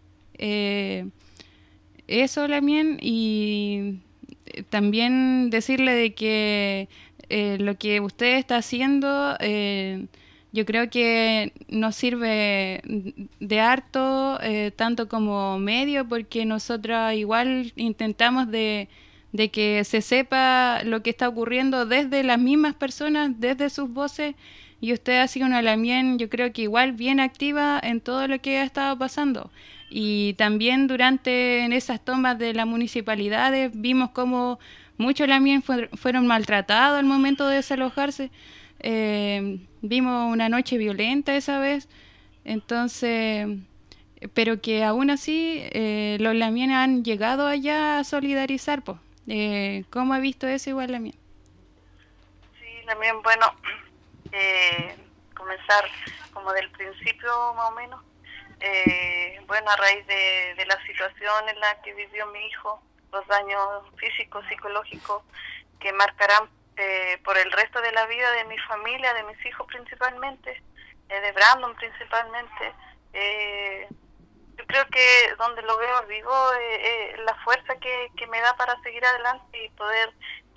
Eso, Lamien, y también decirle de que lo que usted está haciendo yo creo que nos sirve de harto, tanto como medio, porque nosotros igual intentamos de que se sepa lo que está ocurriendo desde las mismas personas, desde sus voces, y usted ha sido una Lamien, yo creo que igual bien activa en todo lo que ha estado pasando. Y también durante en esas tomas de las municipalidades vimos como muchos Lamien fueron maltratados al momento de desalojarse. Vimos una noche violenta esa vez, entonces, pero que aún así los Lamien han llegado allá a solidarizar, pues. ¿Cómo ha visto eso igual Lamien? Sí, Lamien, bueno, comenzar como del principio más o menos. Bueno, a raíz de la situación en la que vivió mi hijo, los daños físicos, psicológicos que marcarán por el resto de la vida de mi familia, de mis hijos principalmente, de Brandon principalmente, yo creo que donde lo veo vivo, la fuerza que me da para seguir adelante y poder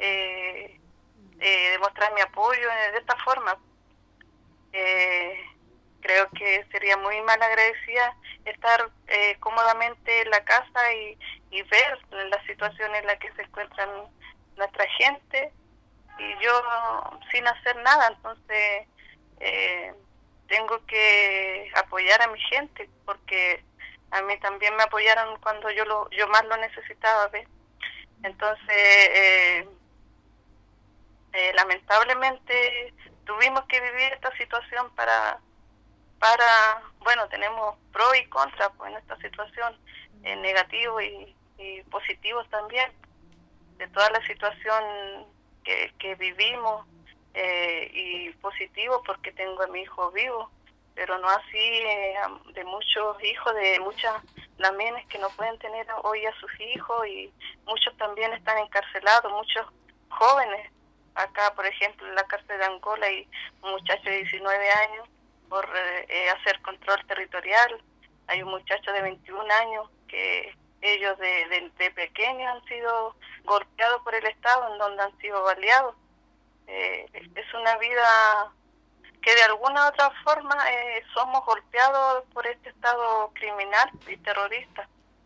demostrar mi apoyo de esta forma. Creo que sería muy mal agradecida estar cómodamente en la casa y ver la situación en la que se encuentran nuestra gente y yo sin hacer nada. Entonces tengo que apoyar a mi gente, porque a mí también me apoyaron cuando yo más lo necesitaba, ¿ves? Entonces lamentablemente tuvimos que vivir esta situación para bueno, tenemos pros y contras pues, en esta situación, negativos y positivos también, de toda la situación que vivimos, y positivo porque tengo a mi hijo vivo, pero no así de muchos hijos, de muchas lamienes que no pueden tener hoy a sus hijos, y muchos también están encarcelados, muchos jóvenes. Acá, por ejemplo, en la cárcel de Angola hay un muchacho de 19 años por hacer control territorial. Hay un muchacho de 21 años que ellos de pequeños han sido golpeados por el Estado, en donde han sido baleados. Es una vida que de alguna u otra forma somos golpeados por este Estado criminal y terrorista.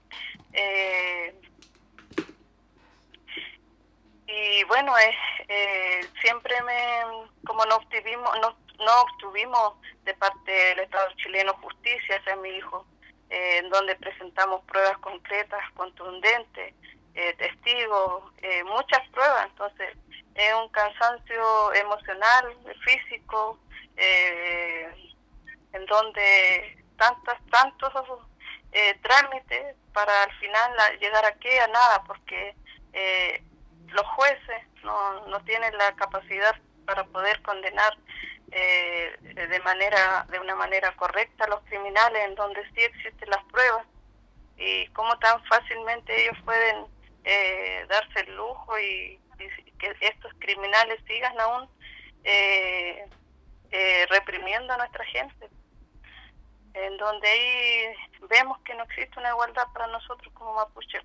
Y bueno, siempre como no obtuvimos de parte del Estado chileno justicia hacia mi hijo, en donde presentamos pruebas concretas, contundentes, testigos, muchas pruebas. Entonces es un cansancio emocional, físico, en donde tantos trámites para al final llegar a nada, porque los jueces no tienen la capacidad para poder condenar de una manera correcta a los criminales, en donde sí existen las pruebas, y cómo tan fácilmente ellos pueden darse el lujo y que estos criminales sigan aún reprimiendo a nuestra gente, en donde ahí vemos que no existe una igualdad para nosotros como mapuche.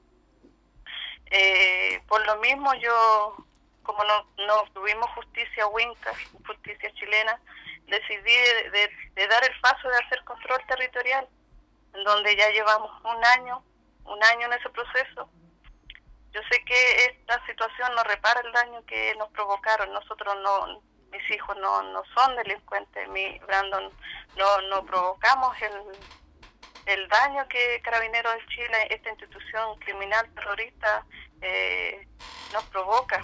Por lo mismo yo, como no obtuvimos justicia huinca, justicia chilena, decidí de dar el paso de hacer control territorial, en donde ya llevamos un año en ese proceso. Yo sé que esta situación no repara el daño que nos provocaron. Nosotros mis hijos no son delincuentes, Brandon no provocamos el daño que Carabineros de Chile, esta institución criminal terrorista, nos provoca.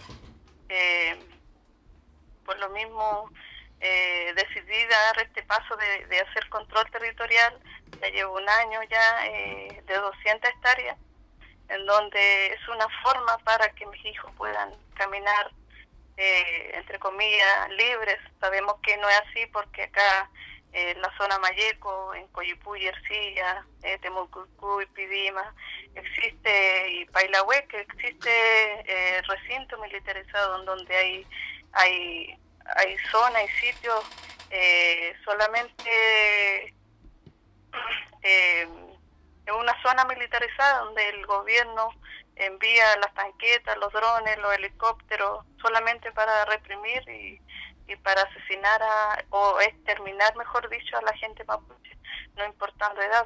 Por lo mismo decidí dar este paso de hacer control territorial. Ya llevo un año ya de 200 hectáreas, en donde es una forma para que mis hijos puedan caminar, entre comillas, libres. Sabemos que no es así porque acá en la zona Mayeco, en Coyipulli, Ercilla, Temucuicui, Pidima, existe, y Pailahueque, existe recinto militarizado en donde hay zonas y sitios solamente en una zona militarizada donde el gobierno envía las tanquetas, los drones, los helicópteros solamente para reprimir y para asesinar o exterminar, mejor dicho, a la gente mapuche, no importando edad.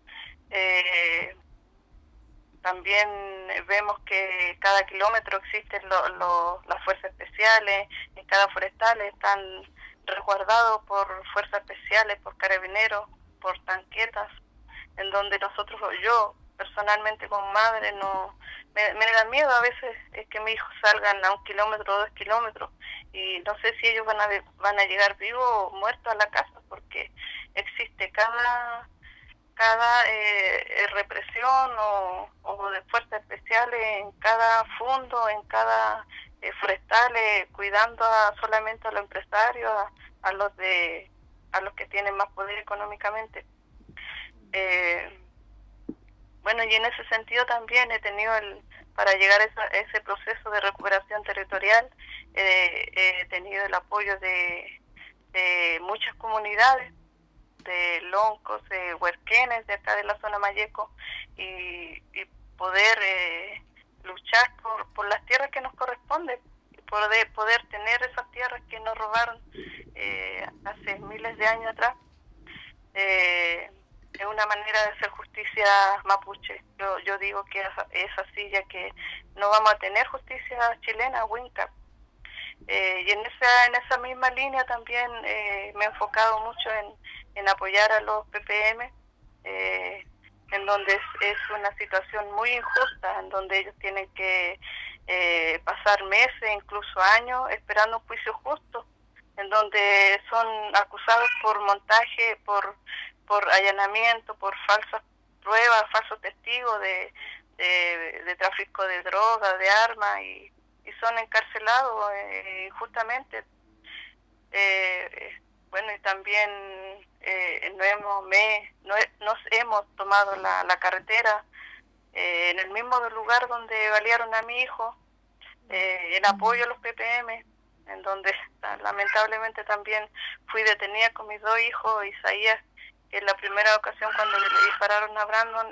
También vemos que cada kilómetro existen las fuerzas especiales, en cada forestal están resguardados por fuerzas especiales, por carabineros, por tanquetas, en donde yo personalmente como madre me da miedo a veces que mis hijos salgan a 1 kilómetro o 2 kilómetros y no sé si ellos van a llegar vivos o muertos a la casa, porque existe cada represión o de fuerzas especiales en cada fundo, en cada forestal, cuidando solamente a los empresarios, a los que tienen más poder económicamente. Bueno, y en ese sentido también he tenido para llegar a ese proceso de recuperación territorial, he tenido el apoyo de muchas comunidades, de loncos, huerquenes de acá de la zona Mayeco, y poder luchar por las tierras que nos corresponden, poder tener esas tierras que nos robaron hace miles de años atrás. Es una manera de hacer justicia mapuche. Yo digo que es así, ya que no vamos a tener justicia chilena, Winca. Y en esa misma línea también me he enfocado mucho en apoyar a los PPM, en donde es una situación muy injusta, en donde ellos tienen que pasar meses, incluso años, esperando un juicio justo, en donde son acusados por montaje, por allanamiento, por falsas pruebas, falsos testigos de tráfico de drogas, de armas, y son encarcelados injustamente. Bueno, y también nos hemos tomado la carretera en el mismo lugar donde balearon a mi hijo, en apoyo a los PPM, en donde lamentablemente también fui detenida con mis 2 hijos. Isaías, que en la primera ocasión cuando le dispararon a Brandon,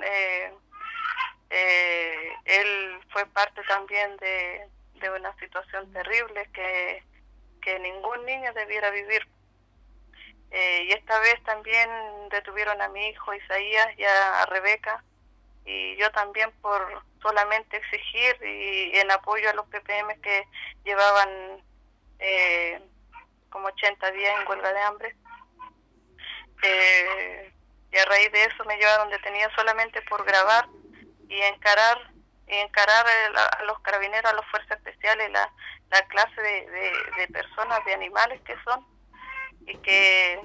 él fue parte también de una situación terrible que ningún niño debiera vivir. Y esta vez también detuvieron a mi hijo Isaías y a Rebeca, y yo también por solamente exigir y en apoyo a los PPM que llevaban como 80 días en huelga de hambre. Y a raíz de eso me llevaron detenida solamente por grabar y encarar a los carabineros, a las fuerzas especiales, la clase de personas, de animales que son, y que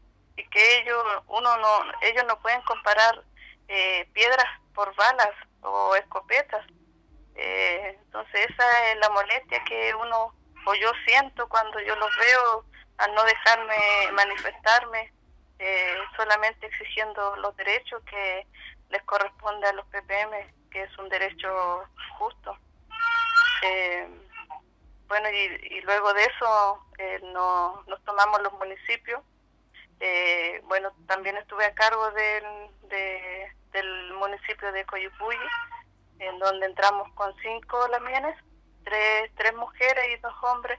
ellos no pueden comparar piedras por balas o escopetas. Entonces esa es la molestia que yo siento cuando yo los veo, al no dejarme manifestarme, solamente exigiendo los derechos que les corresponde a los PPM, que es un derecho justo. Bueno, y luego de eso nos tomamos los municipios. Bueno, también estuve a cargo del municipio de Coyipulli, en donde entramos con 5 lamienes, 3 mujeres y 2 hombres.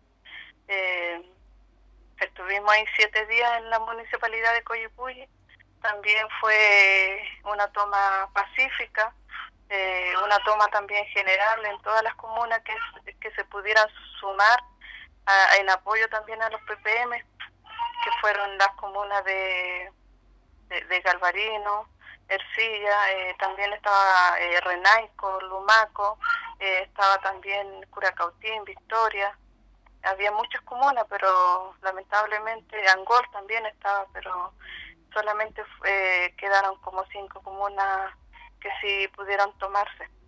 Estuvimos ahí 7 días en la municipalidad de Coyipulli. También fue una toma pacífica, una toma también general en todas las comunas que se pudieran sumar en apoyo también a los PPM, que fueron las comunas de Galvarino, Ercilla, también estaba Renaico, Lumaco, estaba también Curacautín, Victoria. Había muchas comunas, pero lamentablemente Angol también estaba, pero solamente quedaron como 5 comunas que sí pudieron tomarse.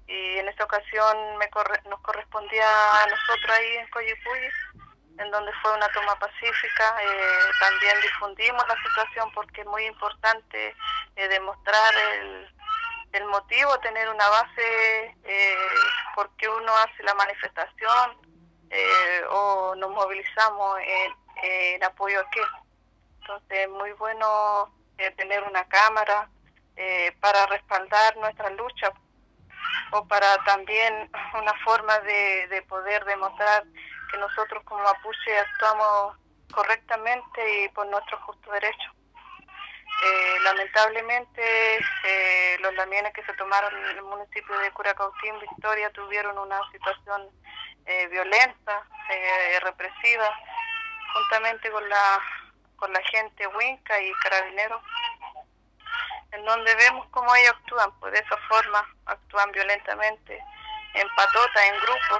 y en esta ocasión nos correspondía a nosotros ahí en Coyipulli, en donde fue una toma pacífica. También difundimos la situación porque es muy importante demostrar el motivo, tener una base por qué uno hace la manifestación o nos movilizamos en apoyo a qué. Entonces es muy bueno tener una cámara para respaldar nuestra lucha, o para también una forma de poder demostrar que nosotros como mapuche actuamos correctamente y por nuestros justos derechos. Lamentablemente los lamienes que se tomaron en el municipio de Curacautín, Victoria, tuvieron una situación violenta, represiva, juntamente con la gente huinca y carabineros, en donde vemos cómo ellos actúan, pues de esa forma actúan violentamente, en patotas, en grupos.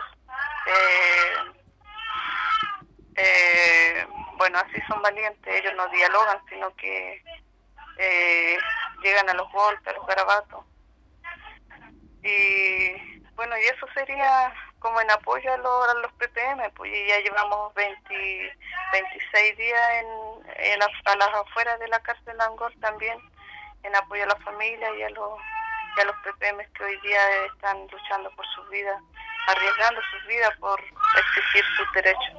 Bueno, así son valientes, ellos no dialogan, sino que llegan a los golpes, a los garabatos. Y bueno, y eso sería como en apoyo a los PPM, pues ya llevamos 26 días a las afueras de la cárcel de Angol también, en apoyo a la familia y a los PPM que hoy día están luchando por sus vidas, arriesgando sus vidas por exigir sus derechos.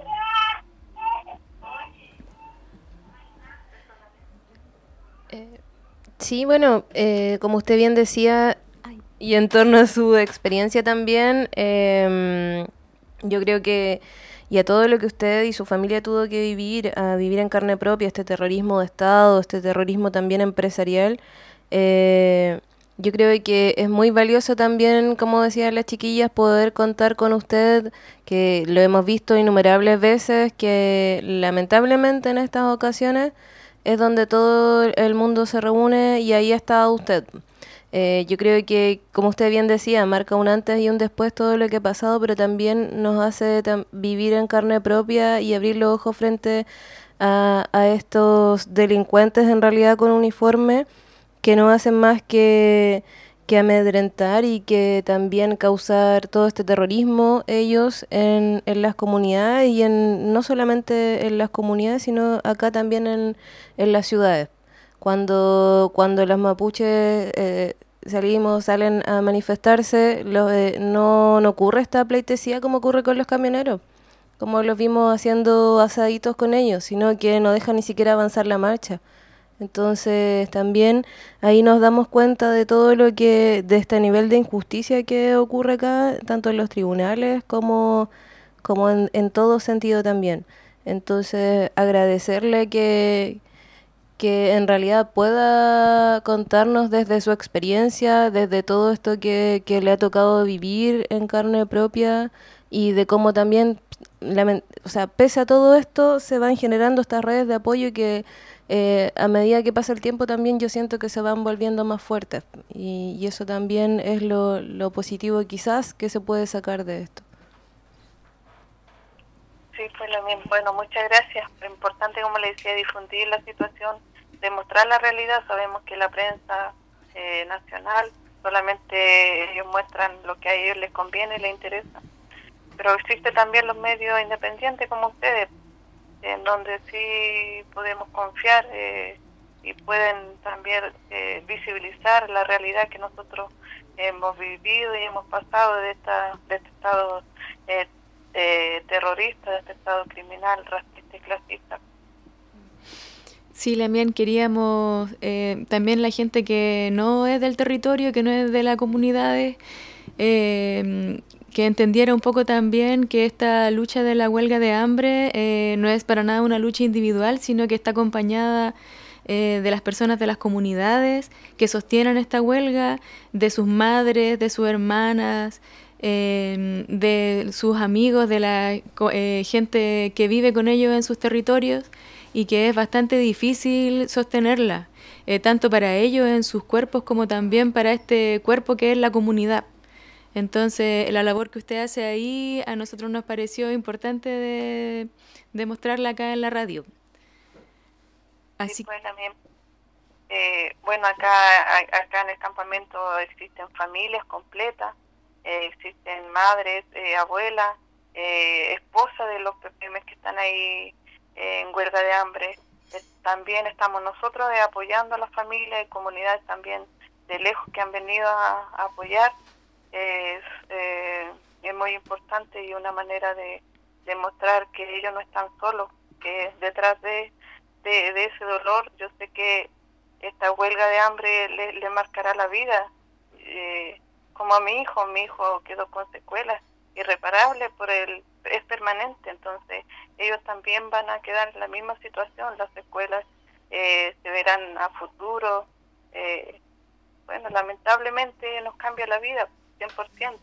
Sí, bueno, como usted bien decía, y en torno a su experiencia también, yo creo que, y a todo lo que usted y su familia tuvo que vivir en carne propia, este terrorismo de Estado, este terrorismo también empresarial, yo creo que es muy valioso también, como decían las chiquillas, poder contar con usted, que lo hemos visto innumerables veces, que lamentablemente en estas ocasiones es donde todo el mundo se reúne y ahí está usted. Yo creo que, como usted bien decía, marca un antes y un después todo lo que ha pasado, pero también nos hace vivir en carne propia y abrir los ojos frente a estos delincuentes en realidad con uniforme que no hacen más que amedrentar y que también causar todo este terrorismo ellos en las comunidades y no solamente en las comunidades, sino acá también en las ciudades. Cuando los mapuches salen a manifestarse, no ocurre esta pleitesía como ocurre con los camioneros, como los vimos haciendo asaditos con ellos, sino que no dejan ni siquiera avanzar la marcha. Entonces también ahí nos damos cuenta de todo de este nivel de injusticia que ocurre acá, tanto en los tribunales como en todo sentido también. Entonces agradecerle que en realidad pueda contarnos desde su experiencia, desde todo esto que le ha tocado vivir en carne propia y de cómo también, pese a todo esto, se van generando estas redes de apoyo que a medida que pasa el tiempo también yo siento que se van volviendo más fuertes y eso también es lo positivo quizás que se puede sacar de esto. Sí, pues bueno, muchas gracias. Lo importante, como le decía, difundir la situación, demostrar la realidad. Sabemos que la prensa nacional solamente ellos muestran lo que a ellos les conviene, les interesa, pero existe también los medios independientes como ustedes, en donde sí podemos confiar y pueden también visibilizar la realidad que nosotros hemos vivido y hemos pasado de este estado terrorista, de este estado criminal, racista y clasista. Sí, Lamien, queríamos también la gente que no es del territorio, que no es de las comunidades, que entendiera un poco también que esta lucha de la huelga de hambre no es para nada una lucha individual, sino que está acompañada de las personas de las comunidades que sostienen esta huelga, de sus madres, de sus hermanas, de sus amigos, de la gente que vive con ellos en sus territorios y que es bastante difícil sostenerla, tanto para ellos en sus cuerpos como también para este cuerpo que es la comunidad. Entonces, la labor que usted hace ahí a nosotros nos pareció importante de mostrarla acá en la radio. Así sí, pues también, bueno, acá en el campamento existen familias completas, existen madres, abuelas, esposas de los PPM que están ahí en huelga de hambre. También estamos nosotros apoyando a las familias y comunidades también de lejos que han venido a apoyar. Es muy importante y una manera de demostrar que ellos no están solos, que detrás de ese dolor, yo sé que esta huelga de hambre le marcará la vida, como a mi hijo quedó con secuelas irreparables, es permanente, entonces ellos también van a quedar en la misma situación, las secuelas se verán a futuro. Bueno, lamentablemente nos cambia la vida 100%.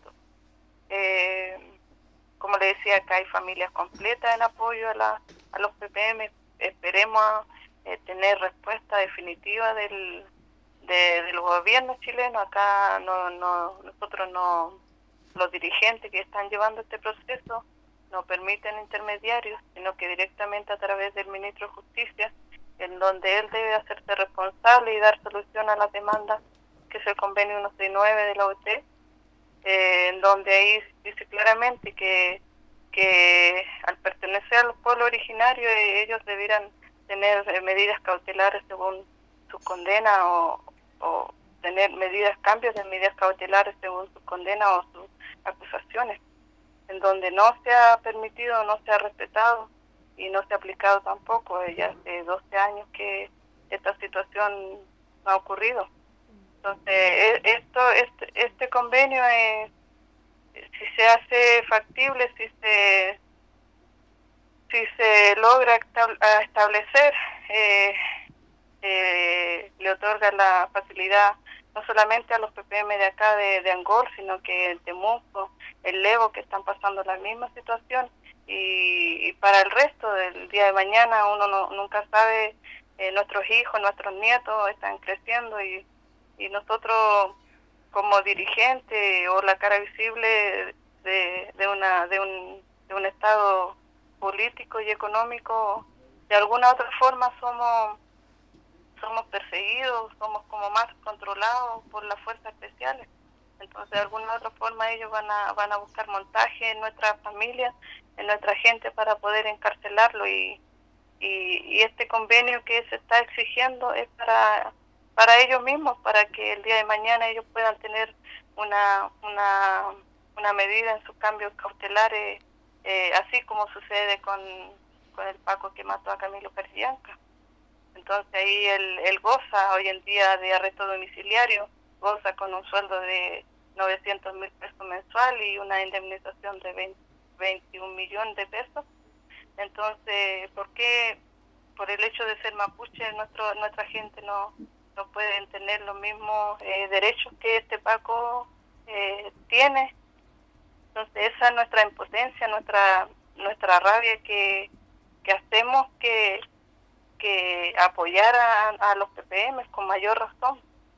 Como le decía, acá hay familias completas en apoyo a los PPM. Esperemos tener respuesta definitiva del gobierno chileno. Acá nosotros los dirigentes que están llevando este proceso no permiten intermediarios, sino que directamente a través del ministro de Justicia, en donde él debe hacerse responsable y dar solución a las demandas, que es el convenio 169 de la OIT, en donde ahí dice claramente que al pertenecer a los pueblos originarios ellos debieran tener medidas cautelares según sus condenas o tener cambios de medidas cautelares según sus condenas o sus acusaciones, en donde no se ha permitido, no se ha respetado y no se ha aplicado tampoco. Ya hace 12 años que esta situación no ha ocurrido. Entonces, este convenio, si se hace factible, si se logra establecer, le otorga la facilidad no solamente a los PPM de acá de Angol, sino que el Temuco, el Levo, que están pasando la misma situación, y para el resto del día de mañana uno nunca sabe, nuestros hijos, nuestros nietos están creciendo y nosotros como dirigente o la cara visible de un estado político y económico, de alguna otra forma somos perseguidos, somos como más controlados por las fuerzas especiales. Entonces de alguna otra forma ellos van a buscar montaje en nuestra familia, en nuestra gente, para poder encarcelarlo, y este convenio que se está exigiendo es para ellos mismos, para que el día de mañana ellos puedan tener una medida en sus cambios cautelares, así como sucede con el Paco que mató a Camilo Carillanca. Entonces ahí él goza hoy en día de arresto domiciliario, goza con un sueldo de 900,000 pesos mensual y una indemnización de 21 millones de pesos. Entonces, ¿por qué? Por el hecho de ser mapuche, nuestra gente no pueden tener los mismos derechos que este Paco tiene. Entonces esa es nuestra impotencia, nuestra rabia, que hacemos que apoyar a los PPM con mayor razón.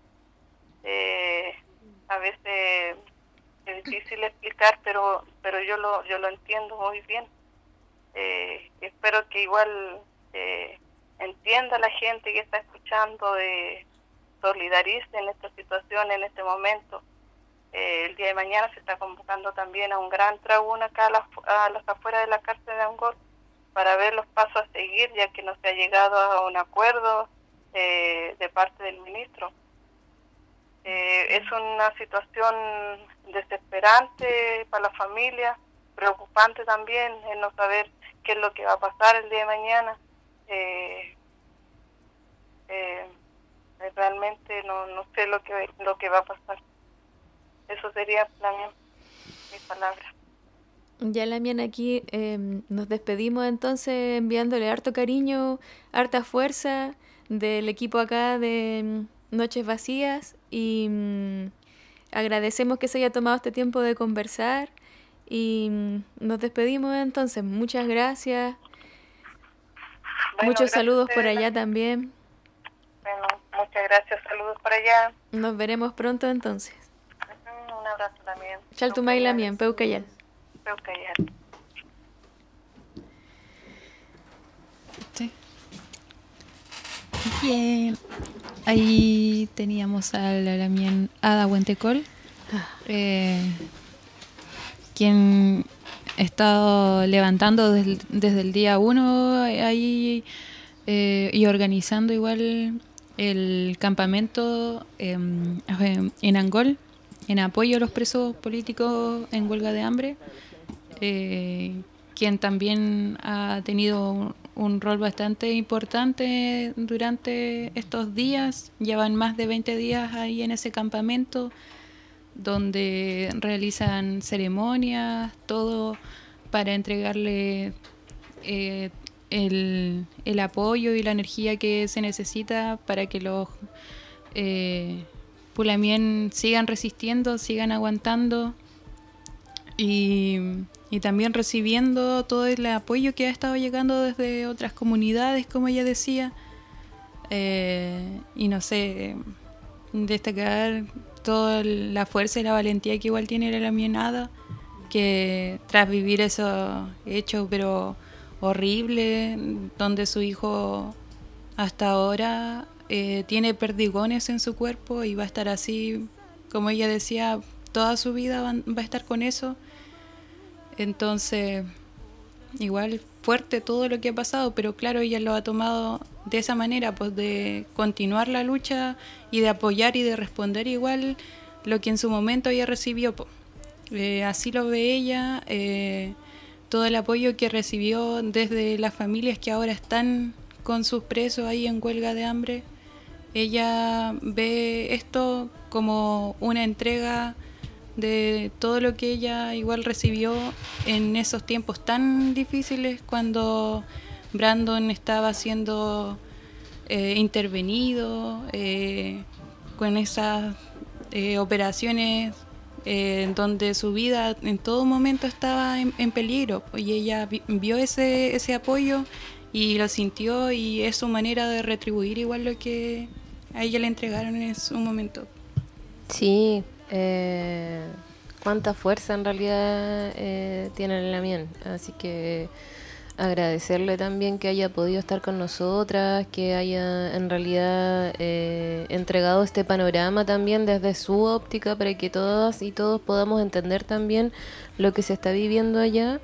A veces es difícil explicar, pero yo lo entiendo muy bien. Espero que igual entienda la gente que está escuchando, solidarice en esta situación, en este momento. El día de mañana se está convocando también a un gran tribunal acá a las afueras de la cárcel de Angol, para ver los pasos a seguir, ya que no se ha llegado a un acuerdo de parte del ministro. Es una situación desesperante para la familia, preocupante también en no saber qué es lo que va a pasar el día de mañana. Realmente no sé lo que va a pasar. Eso sería mi palabra. Ya, Lamien, aquí nos despedimos entonces enviándole harto cariño, harta fuerza del equipo acá de Noches Vacías, y agradecemos que se haya tomado este tiempo de conversar, y nos despedimos entonces. Muchas gracias. Bueno, muchos saludos por gracias, allá también. Bueno, muchas gracias, saludos por allá. Nos veremos pronto entonces. Un abrazo también. Chaltumay Lamien, Peucayal. Sí. Bien. Ahí teníamos a la Lamien Ada Huentecol, quien he estado levantando desde el día 1 ahí y organizando igual el campamento en Angol, en apoyo a los presos políticos en huelga de hambre, quien también ha tenido un rol bastante importante durante estos días. Llevan más de 20 días ahí en ese campamento, donde realizan ceremonias, todo para entregarle el apoyo y la energía que se necesita para que los Pulamien sigan resistiendo, sigan aguantando y también recibiendo todo el apoyo que ha estado llegando desde otras comunidades, como ella decía. Y no sé, destacar toda la fuerza y la valentía que igual tiene la lamianada, que tras vivir esos hechos pero horrible, donde su hijo hasta ahora tiene perdigones en su cuerpo y va a estar así, como ella decía, toda su vida va a estar con eso. Entonces, igual fuerte todo lo que ha pasado, pero claro, ella lo ha tomado de esa manera, pues de continuar la lucha y de apoyar y de responder igual lo que en su momento ella recibió, pues. Así lo ve ella, todo el apoyo que recibió desde las familias que ahora están con sus presos ahí en huelga de hambre. Ella ve esto como una entrega de todo lo que ella igual recibió en esos tiempos tan difíciles, cuando Brandon estaba siendo intervenido con esas operaciones donde su vida en todo momento estaba en peligro, y ella vio ese apoyo y lo sintió, y es su manera de retribuir igual lo que a ella le entregaron en su momento. Sí, cuánta fuerza en realidad tiene el Lamien, así que agradecerle también que haya podido estar con nosotras, que haya en realidad entregado este panorama también desde su óptica, para que todas y todos podamos entender también lo que se está viviendo allá,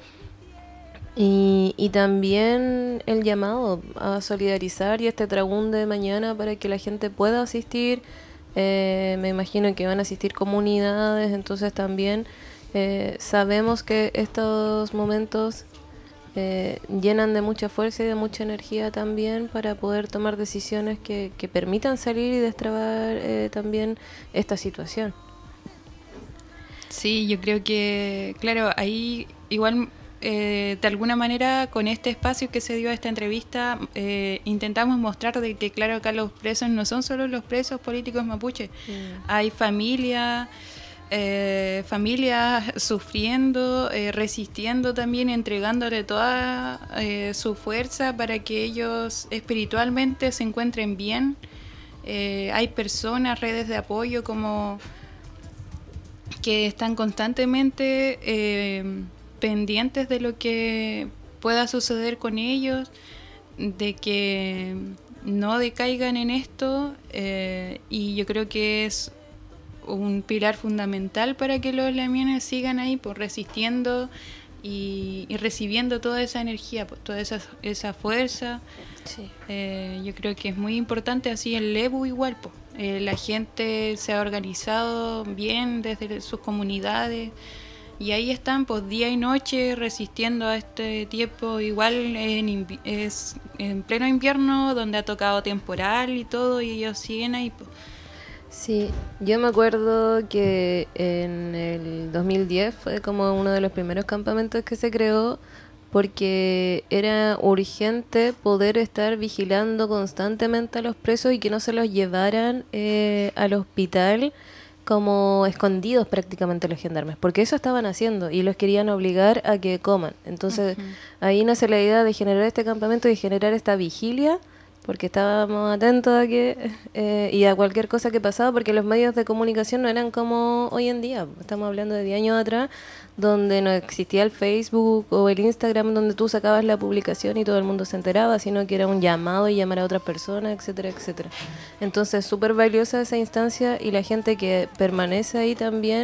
y también el llamado a solidarizar y este tragún de mañana para que la gente pueda asistir. Me imagino que van a asistir comunidades, entonces también sabemos que estos momentos llenan de mucha fuerza y de mucha energía también para poder tomar decisiones que permitan salir y destrabar también esta situación. Sí, yo creo que, claro, ahí igual de alguna manera con este espacio que se dio a esta entrevista intentamos mostrar de que, claro, acá los presos no son solo los presos políticos mapuche, hay familias sufriendo, resistiendo también, entregándole toda su fuerza para que ellos espiritualmente se encuentren bien. Hay personas, redes de apoyo como que están constantemente pendientes de lo que pueda suceder con ellos, de que no decaigan en esto, y yo creo que es un pilar fundamental para que los lamienes sigan ahí, pues resistiendo y recibiendo toda esa energía, pues toda esa fuerza. Sí. Yo creo que es muy importante, así el Lebu igual, pues la gente se ha organizado bien desde sus comunidades, y ahí están pues día y noche resistiendo a este tiempo. Igual es en pleno invierno, donde ha tocado temporal y todo, y ellos siguen ahí pues. Sí, yo me acuerdo que en el 2010 fue como uno de los primeros campamentos que se creó, porque era urgente poder estar vigilando constantemente a los presos y que no se los llevaran al hospital como escondidos prácticamente los gendarmes, porque eso estaban haciendo y los querían obligar a que coman. Entonces ahí nace la idea de generar este campamento y generar esta vigilia, porque estábamos atentos a que y a cualquier cosa que pasaba, porque los medios de comunicación no eran como hoy en día. Estamos hablando de 10 años atrás, donde no existía el Facebook o el Instagram, donde tú sacabas la publicación y todo el mundo se enteraba, sino que era un llamado y llamar a otras personas, etcétera, etcétera. Entonces súper valiosa esa instancia, y la gente que permanece ahí también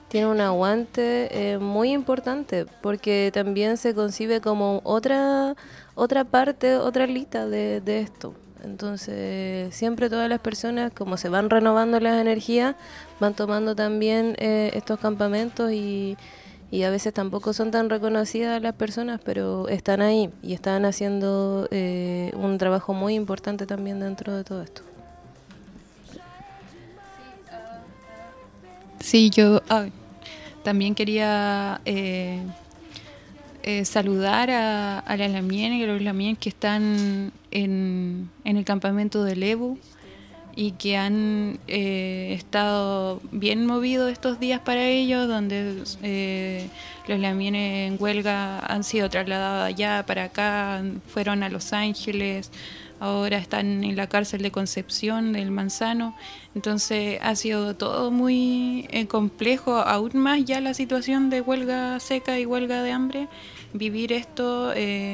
tiene un aguante muy importante, porque también se concibe como otra parte, otra alita de esto. Entonces, siempre todas las personas, como se van renovando las energías, van tomando también estos campamentos y a veces tampoco son tan reconocidas las personas, pero están ahí y están haciendo un trabajo muy importante también dentro de todo esto. Sí, yo también quería saludar a las Lamien y a los Lamien que están en el campamento de Lebu y que han estado bien movidos estos días para ellos, donde los Lamien en huelga han sido trasladados allá para acá, fueron a Los Ángeles, ahora están en la cárcel de Concepción del Manzano. Entonces ha sido todo muy complejo, aún más ya la situación de huelga seca y huelga de hambre, vivir estos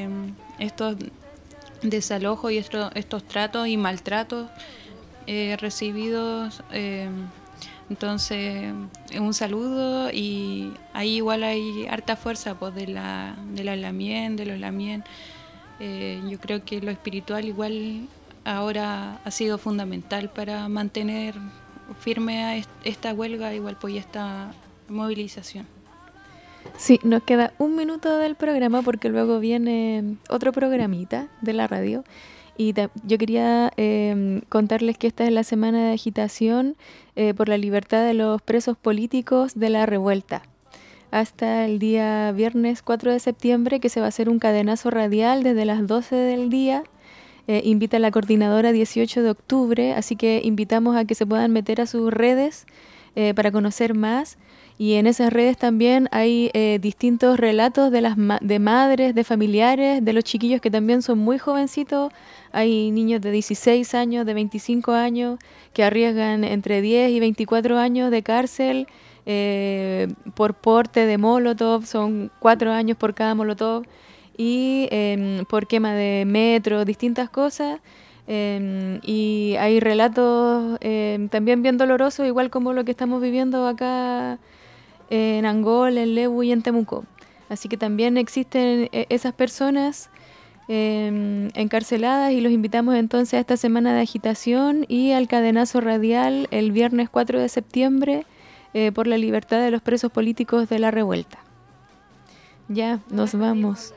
desalojos y estos tratos y maltratos recibidos. Entonces un saludo, y ahí igual hay harta fuerza pues, de la Lamien, de los Lamien. Yo creo que lo espiritual igual ahora ha sido fundamental para mantener firme a esta huelga, igual pues esta movilización. Sí, nos queda un minuto del programa porque luego viene otro programita de la radio. Y yo quería contarles que esta es la semana de agitación por la libertad de los presos políticos de la revuelta. Hasta el día viernes 4 de septiembre, que se va a hacer un cadenazo radial desde las 12 del día. Invita a la coordinadora 18 de octubre, así que invitamos a que se puedan meter a sus redes para conocer más. Y en esas redes también hay distintos relatos de madres, de familiares, de los chiquillos que también son muy jovencitos. Hay niños de 16 años, de 25 años, que arriesgan entre 10 y 24 años de cárcel por porte de molotov, son 4 años por cada molotov, y por quema de metro, distintas cosas. Y hay relatos también bien dolorosos, igual como lo que estamos viviendo acá en Angol, en Lebu y en Temuco. Así que también existen esas personas encarceladas, y los invitamos entonces a esta semana de agitación y al cadenazo radial el viernes 4 de septiembre por la libertad de los presos políticos de la revuelta. Ya, nos vamos.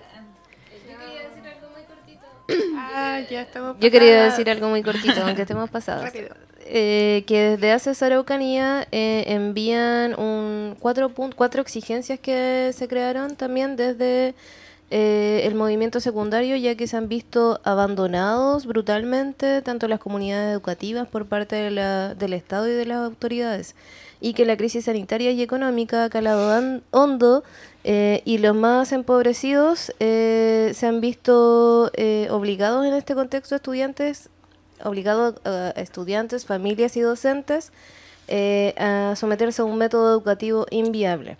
Yo quería decir algo muy cortito, aunque estemos pasados. Que desde ACES Araucanía envían 4 exigencias que se crearon también desde el movimiento secundario, ya que se han visto abandonados brutalmente tanto las comunidades educativas por parte del Estado y de las autoridades, y que la crisis sanitaria y económica ha calado hondo, y los más empobrecidos se han visto obligados en este contexto estudiantes, familias y docentes a someterse a un método educativo inviable.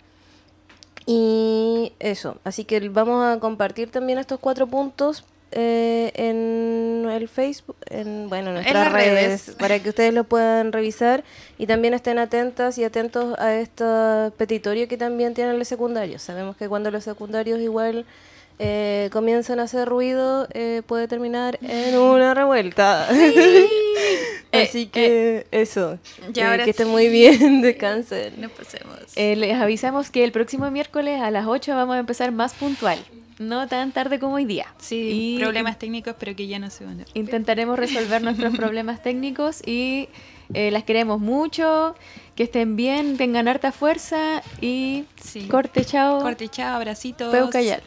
Y eso, así que vamos a compartir también estos 4 puntos en el Facebook, en nuestras redes, para que ustedes lo puedan revisar y también estén atentas y atentos a este petitorio que también tienen los secundarios. Sabemos que cuando los secundarios igual comienzan a hacer ruido, puede terminar en una revuelta. Así que eso, que estén muy bien, descansen. No pasemos. Les avisamos que el próximo miércoles a las 8 vamos a empezar más puntual, no tan tarde como hoy día. Sí, y problemas técnicos, pero que ya no se van a... Intentaremos resolver nuestros problemas técnicos y las queremos mucho, que estén bien, tengan harta fuerza y corte, chao. Corte, chao, abracitos. Puedo callar.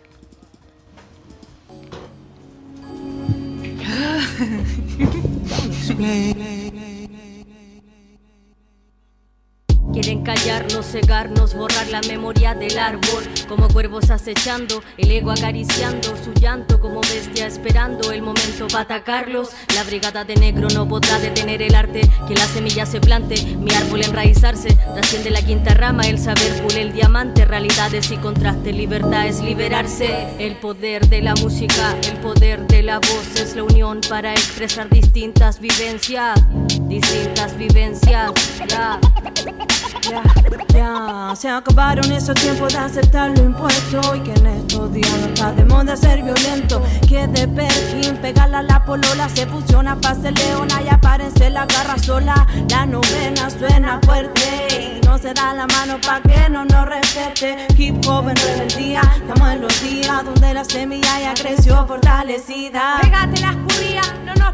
Quieren callarnos, cegarnos, borrar la memoria del árbol. Como cuervos acechando, el ego acariciando su llanto, como bestia esperando el momento para atacarlos. La brigada de negro no podrá detener el arte, que la semilla se plante, mi árbol enraizarse. Trasciende la quinta rama, el saber pule el diamante. Realidades y contrastes, libertad es liberarse. El poder de la música, el poder de la voz es la unión para expresar distintas vivencias. Ya. Ya, se acabaron esos tiempos de aceptar lo impuesto y que en estos días no está de moda ser violento. Que de Perkin, pegarla a la polola, se fusiona pa' ser leona y apárense la garra sola. La novena suena fuerte y no se da la mano pa' que no nos respete. Hip hop en rebeldía, estamos en los días donde la semilla ya creció fortalecida. Pégate la escurría, no nos